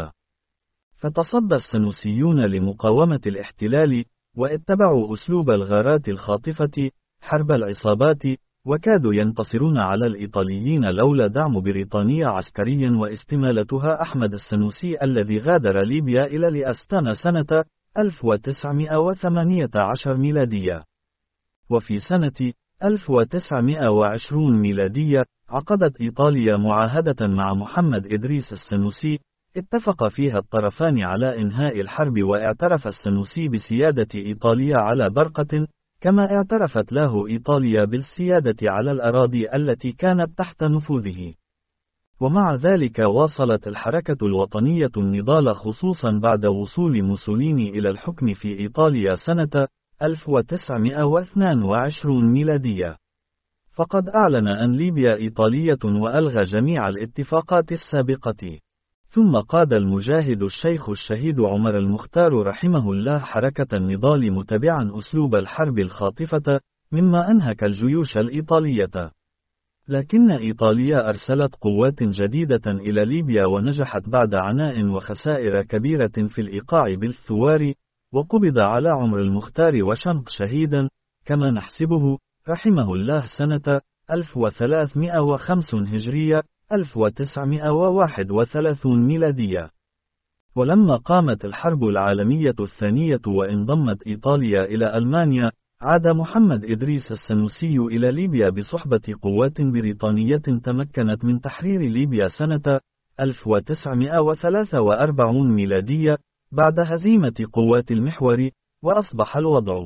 فتصدى السنوسيون لمقاومة الاحتلال، واتبعوا أسلوب الغارات الخاطفة، حرب العصابات، وكادوا ينتصرون على الإيطاليين لولا دعم بريطانيا عسكريا واستمالتها أحمد السنوسي الذي غادر ليبيا إلى لأستانا سنة ألف وتسعمئة وثمانية عشر ميلادية. وفي سنة ألف وتسعمئة وعشرين ميلادية عقدت إيطاليا معاهدة مع محمد إدريس السنوسي، اتفق فيها الطرفان على إنهاء الحرب، واعترف السنوسي بسيادة إيطاليا على برقة، كما اعترفت له إيطاليا بالسيادة على الأراضي التي كانت تحت نفوذه. ومع ذلك واصلت الحركة الوطنية النضال خصوصا بعد وصول موسوليني إلى الحكم في إيطاليا سنة ألف وتسعمئة واثنين وعشرين ميلادية. فقد أعلن أن ليبيا إيطالية وألغى جميع الاتفاقات السابقة. ثم قاد المجاهد الشيخ الشهيد عمر المختار رحمه الله حركة النضال متبعا أسلوب الحرب الخاطفة، مما أنهك الجيوش الإيطالية. لكن إيطاليا أرسلت قوات جديدة إلى ليبيا ونجحت بعد عناء وخسائر كبيرة في الإيقاع بالثوار، وقبض على عمر المختار وشنق شهيدا، كما نحسبه، رحمه الله سنة ألف وثلاثمئة وخمسة هجرية ألف وتسعمئة وواحد وثلاثين ميلادية. ولما قامت الحرب العالمية الثانية وانضمت إيطاليا إلى ألمانيا، عاد محمد إدريس السنوسي إلى ليبيا بصحبة قوات بريطانية تمكنت من تحرير ليبيا سنة ألف وتسعمئة وثلاثة وأربعين ميلادية بعد هزيمة قوات المحور، وأصبح الوضع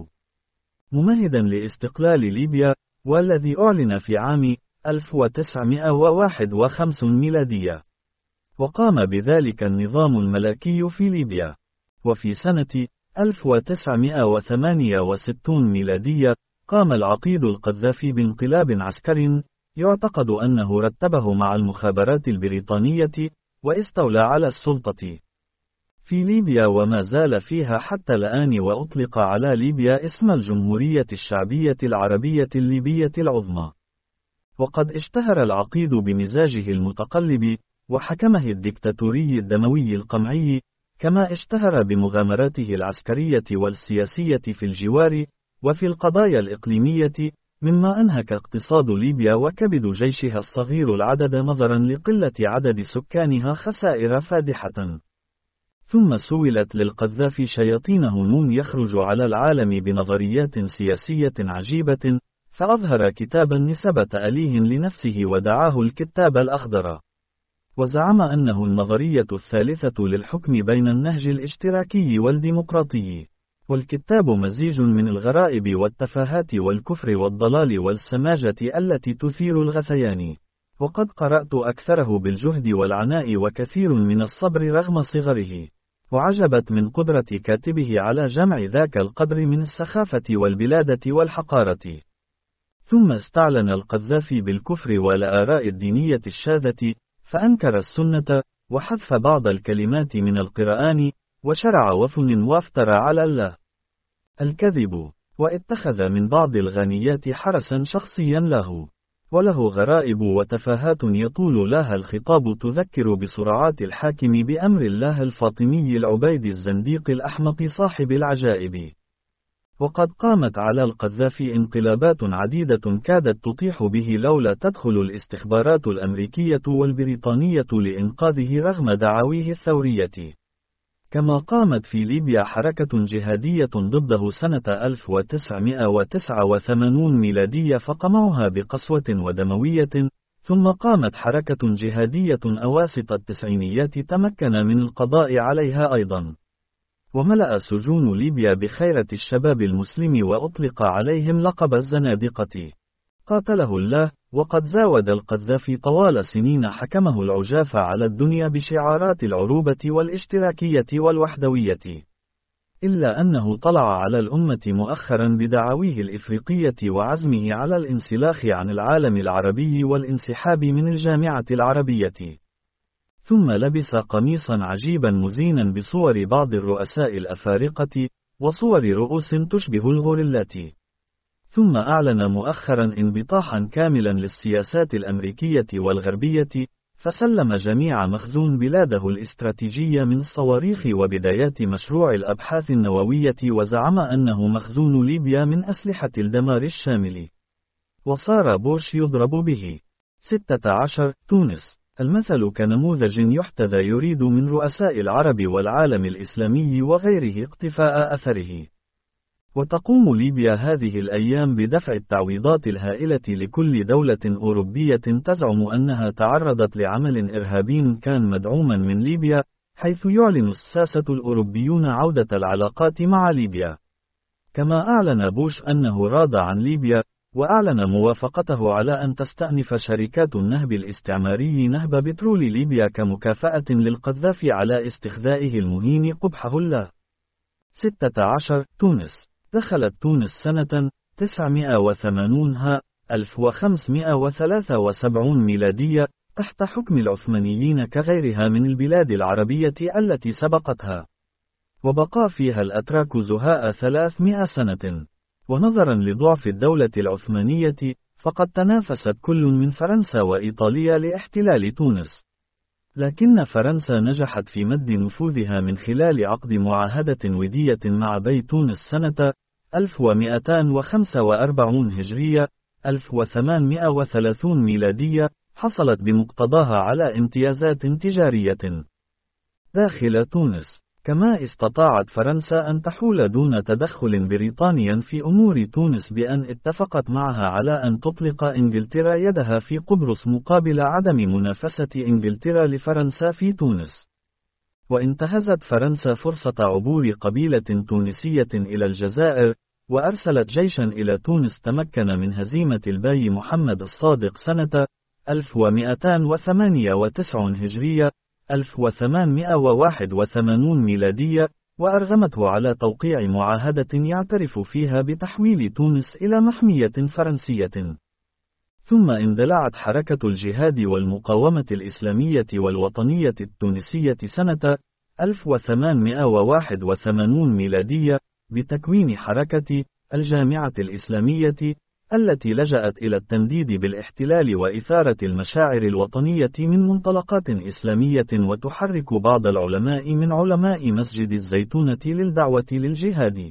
ممهدا لاستقلال ليبيا، والذي أعلن في عام ألف وتسعمئة وواحد وخمسين ميلادية. وقام بذلك النظام الملكي في ليبيا. وفي سنة ألف وتسعمائة وثمانية وستين ميلادية، قام العقيد القذافي بانقلاب عسكري يعتقد أنه رتبه مع المخابرات البريطانية، واستولى على السلطة في ليبيا وما زال فيها حتى الآن، وأطلق على ليبيا اسم الجمهورية الشعبية العربية الليبية العظمى. وقد اشتهر العقيد بمزاجه المتقلب، وحكمه الدكتاتوري الدموي القمعي، كما اشتهر بمغامراته العسكرية والسياسية في الجوار وفي القضايا الإقليمية، مما أنهك اقتصاد ليبيا وكبد جيشها الصغير العدد نظرا لقلة عدد سكانها خسائر فادحة. ثم سولت للقذافي شياطين هنون يخرج على العالم بنظريات سياسية عجيبة، فأظهر كتابا نسب تأليه لنفسه ودعاه الكتاب الأخضر، وزعم أنه النظرية الثالثة للحكم بين النهج الاشتراكي والديمقراطي. والكتاب مزيج من الغرائب والتفاهات والكفر والضلال والسماجة التي تثير الغثيان. وقد قرأت أكثره بالجهد والعناء وكثير من الصبر رغم صغره، وعجبت من قدرة كاتبه على جمع ذاك القدر من السخافة والبلادة والحقارة. ثم استعلن القذافي بالكفر والآراء الدينية الشاذة، فأنكر السنة، وحذف بعض الكلمات من القرآن، وشرع وثن وافترى على الله الكذب، واتخذ من بعض الغنيات حرسا شخصيا له، وله غرائب وتفاهات يطول لها الخطاب تذكر بسرعات الحاكم بأمر الله الفاطمي العبيد الزنديق الأحمق صاحب العجائب. وقد قامت على القذافي انقلابات عديدة كادت تطيح به لولا تدخل الاستخبارات الأمريكية والبريطانية لإنقاذه رغم دعاويه الثورية. كما قامت في ليبيا حركة جهادية ضده سنة ألف وتسعمائة وتسعة وثمانين ميلادية فقمعها بقسوة ودموية، ثم قامت حركة جهادية أواسط التسعينيات تمكن من القضاء عليها أيضا، وملأ سجون ليبيا بخيرة الشباب المسلم وأطلق عليهم لقب الزنادقة. قاتله الله. وقد زاود القذافي طوال سنين حكمه العجاف على الدنيا بشعارات العروبة والاشتراكية والوحدوية، إلا أنه طلع على الأمة مؤخرا بدعاويه الإفريقية وعزمه على الانسلاخ عن العالم العربي والانسحاب من الجامعة العربية. ثم لبس قميصا عجيبا مزينا بصور بعض الرؤساء الأفارقة، وصور رؤوس تشبه الغوريلات. ثم أعلن مؤخرا انبطاحا كاملا للسياسات الأمريكية والغربية، فسلم جميع مخزون بلاده الاستراتيجي من الصواريخ وبدايات مشروع الأبحاث النووية، وزعم أنه مخزون ليبيا من أسلحة الدمار الشامل، وصار بوش يضرب به. ستة عشر تونس. المثل كنموذج يحتذى يريد من رؤساء العرب والعالم الإسلامي وغيره اقتفاء أثره. وتقوم ليبيا هذه الأيام بدفع التعويضات الهائلة لكل دولة أوروبية تزعم أنها تعرضت لعمل إرهابي كان مدعوما من ليبيا، حيث يعلن الساسة الأوروبيون عودة العلاقات مع ليبيا. كما أعلن بوش أنه راض عن ليبيا، وأعلن موافقته على أن تستأنف شركات النهب الاستعماري نهب بترول ليبيا كمكافأة للقذافي على استخذائه المهين قبحه الله. ستة عشر تونس. دخلت تونس سنة تسعمائة وثمانين ها ألف وخمسمائة وثلاثة وسبعين ميلادية تحت حكم العثمانيين كغيرها من البلاد العربية التي سبقتها، وبقى فيها الأتراك زهاء ثلاثمائة سنة. ونظرا لضعف الدولة العثمانية، فقد تنافست كل من فرنسا وإيطاليا لاحتلال تونس، لكن فرنسا نجحت في مد نفوذها من خلال عقد معاهدة ودية مع بي تونس سنة ألف ومئتين وخمسة وأربعين هجرية ألف وثمانمائة وثلاثين ميلادية، حصلت بمقتضاها على امتيازات تجارية داخل تونس. كما استطاعت فرنسا أن تحول دون تدخل بريطاني في أمور تونس بأن اتفقت معها على أن تطلق إنجلترا يدها في قبرص مقابل عدم منافسة إنجلترا لفرنسا في تونس. وانتهزت فرنسا فرصة عبور قبيلة تونسية إلى الجزائر، وأرسلت جيشا إلى تونس تمكن من هزيمة الباي محمد الصادق سنة ألف ومئتين وثمانية وتسعين هجرية ألف وثمانمائة وواحد وثمانين ميلادية، وأرغمته على توقيع معاهدة يعترف فيها بتحويل تونس إلى محمية فرنسية. ثم اندلعت حركة الجهاد والمقاومة الإسلامية والوطنية التونسية سنة ألف وثمانمائة وواحد وثمانين ميلادية بتكوين حركة الجامعة الإسلامية، التي لجأت إلى التنديد بالاحتلال وإثارة المشاعر الوطنية من منطلقات إسلامية، وتحرك بعض العلماء من علماء مسجد الزيتونة للدعوة للجهاد.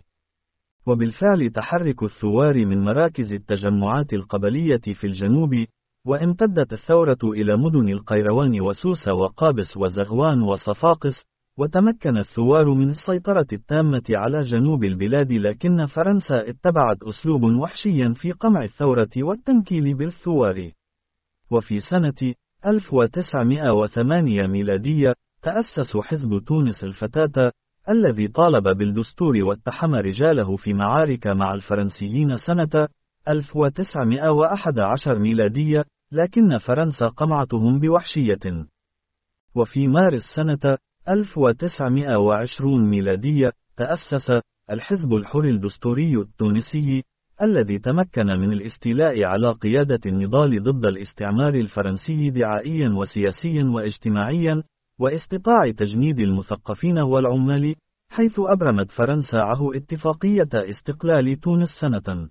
وبالفعل تحرك الثوار من مراكز التجمعات القبلية في الجنوب، وامتدت الثورة إلى مدن القيروان وسوس وقابس وزغوان وصفاقس، وتمكن الثوار من السيطرة التامة على جنوب البلاد، لكن فرنسا اتبعت أسلوب وحشيا في قمع الثورة والتنكيل بالثوار. وفي سنة ألف وتسعمائة وثمانية ميلادية تأسس حزب تونس الفتاة، الذي طالب بالدستور واتحم رجاله في معارك مع الفرنسيين سنة ألف وتسعمائة وأحد عشر ميلادية، لكن فرنسا قمعتهم بوحشية. وفي مارس سنة ألف وتسعمائة وعشرين ميلادية تأسس الحزب الحر الدستوري التونسي، الذي تمكن من الاستيلاء على قيادة النضال ضد الاستعمار الفرنسي دعائيا وسياسيا واجتماعيا، واستطاع تجنيد المثقفين والعمال، حيث أبرمت فرنسا عه اتفاقية استقلال تونس سنة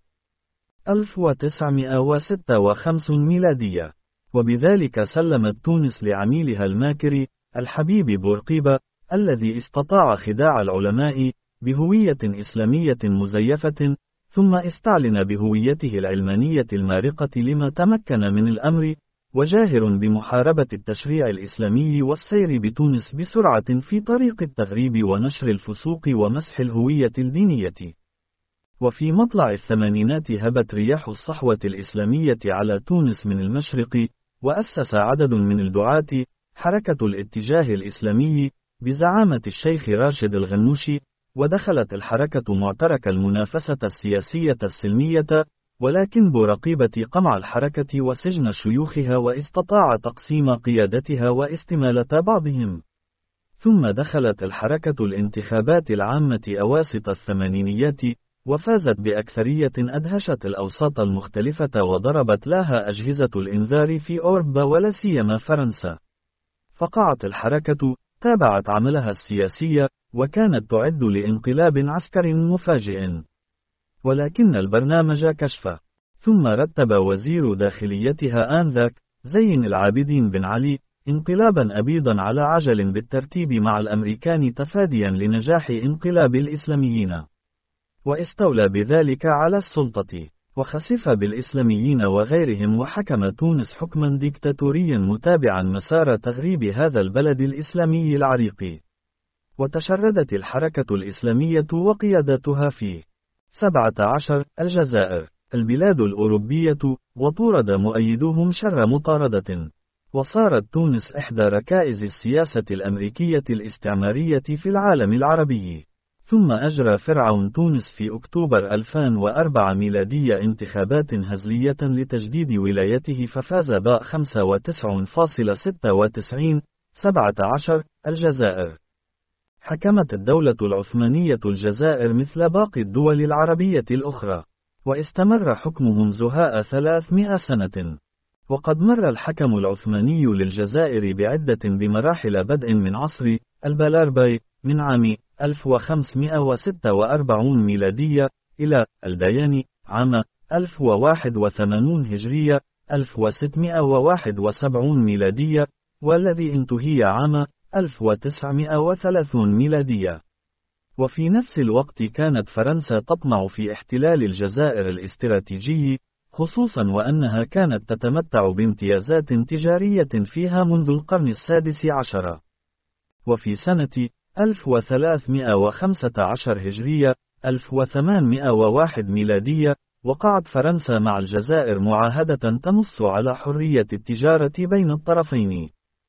ألف وتسعمائة وستة وخمسين ميلادية، وبذلك سلمت تونس لعميلها الماكر الحبيب بورقيبة، الذي استطاع خداع العلماء بهوية إسلامية مزيفة، ثم استعلن بهويته العلمانية المارقة لما تمكن من الأمر، وجاهر بمحاربة التشريع الإسلامي والسير بتونس بسرعة في طريق التغريب ونشر الفسوق ومسح الهوية الدينية. وفي مطلع الثمانينات هبت رياح الصحوة الإسلامية على تونس من المشرق، وأسس عدد من الدعاة حركة الاتجاه الإسلامي بزعامة الشيخ راشد الغنوشي، ودخلت الحركة معترك المنافسة السياسية السلمية، ولكن بورقيبة قمع الحركة وسجن شيوخها، واستطاع تقسيم قيادتها واستمالة بعضهم. ثم دخلت الحركة الانتخابات العامة أواسط الثمانينيات، وفازت بأكثرية أدهشت الأوساط المختلفة وضربت لها أجهزة الإنذار في أوروبا ولا سيما فرنسا. فقعت الحركة، تابعت عملها السياسي، وكانت تعد لانقلاب عسكري مفاجئ، ولكن البرنامج كشف. ثم رتب وزير داخليتها آنذاك زين العابدين بن علي انقلابا أبيضا على عجل بالترتيب مع الأمريكان، تفاديا لنجاح انقلاب الإسلاميين، واستولى بذلك على السلطة، وخسف بالإسلاميين وغيرهم، وحكم تونس حكما ديكتاتوريا متابعا مسار تغريب هذا البلد الإسلامي العريق. وتشردت الحركة الإسلامية وقيادتها في سبعة عشر الجزائر، البلاد الأوروبية، وطورد مؤيدوهم شر مطاردة، وصارت تونس إحدى ركائز السياسة الأمريكية الاستعمارية في العالم العربي. ثم أجرى فرعون تونس في أكتوبر ألفين وأربعة ميلادية انتخابات هزلية لتجديد ولايته، ففاز ب خمسة وتسعين فاصلة ستة وتسعين. سبعة عشر الجزائر. حكمت الدولة العثمانية الجزائر مثل باقي الدول العربية الأخرى، واستمر حكمهم زهاء ثلاثمائة سنة. وقد مر الحكم العثماني للجزائر بعدة بمراحل، بدء من عصر البلارباي من عام ألف وخمسمائة وستة وأربعين ميلادية إلى الدياني عام ألف وواحد وثمانين هجرية ألف وستمائة وواحد وسبعين ميلادية، والذي انتهي عام ألف وتسعمائة وثلاثين ميلادية. وفي نفس الوقت كانت فرنسا تطمع في احتلال الجزائر الاستراتيجي، خصوصا وأنها كانت تتمتع بامتيازات تجارية فيها منذ القرن السادس عشر. وفي سنة ألف وثلاثمائة وخمسة عشر هجرية ألف وثمانمائة وواحد ميلادية وقعت فرنسا مع الجزائر معاهدة تنص على حرية التجارة بين الطرفين،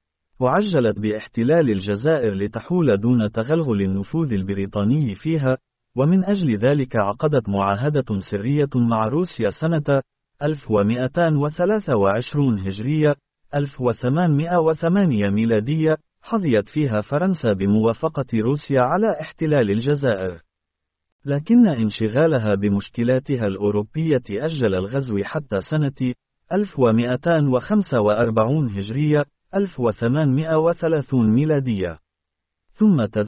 وعجلت باحتلال الجزائر لتحول دون تغلغل النفوذ البريطاني فيها، ومن أجل ذلك عقدت معاهدة سرية مع روسيا سنة ألف ومئتين وثلاثة وعشرين هجرية ألف وثمانمائة وثمانية ميلادية، حظيت فيها فرنسا بموافقة روسيا على احتلال الجزائر. لكن انشغالها بمشكلاتها الأوروبية أجل الغزو حتى سنة ألف ومئتين وخمسة وأربعين هجرية ألف وثمانمئة وثلاثين ميلادية. ثم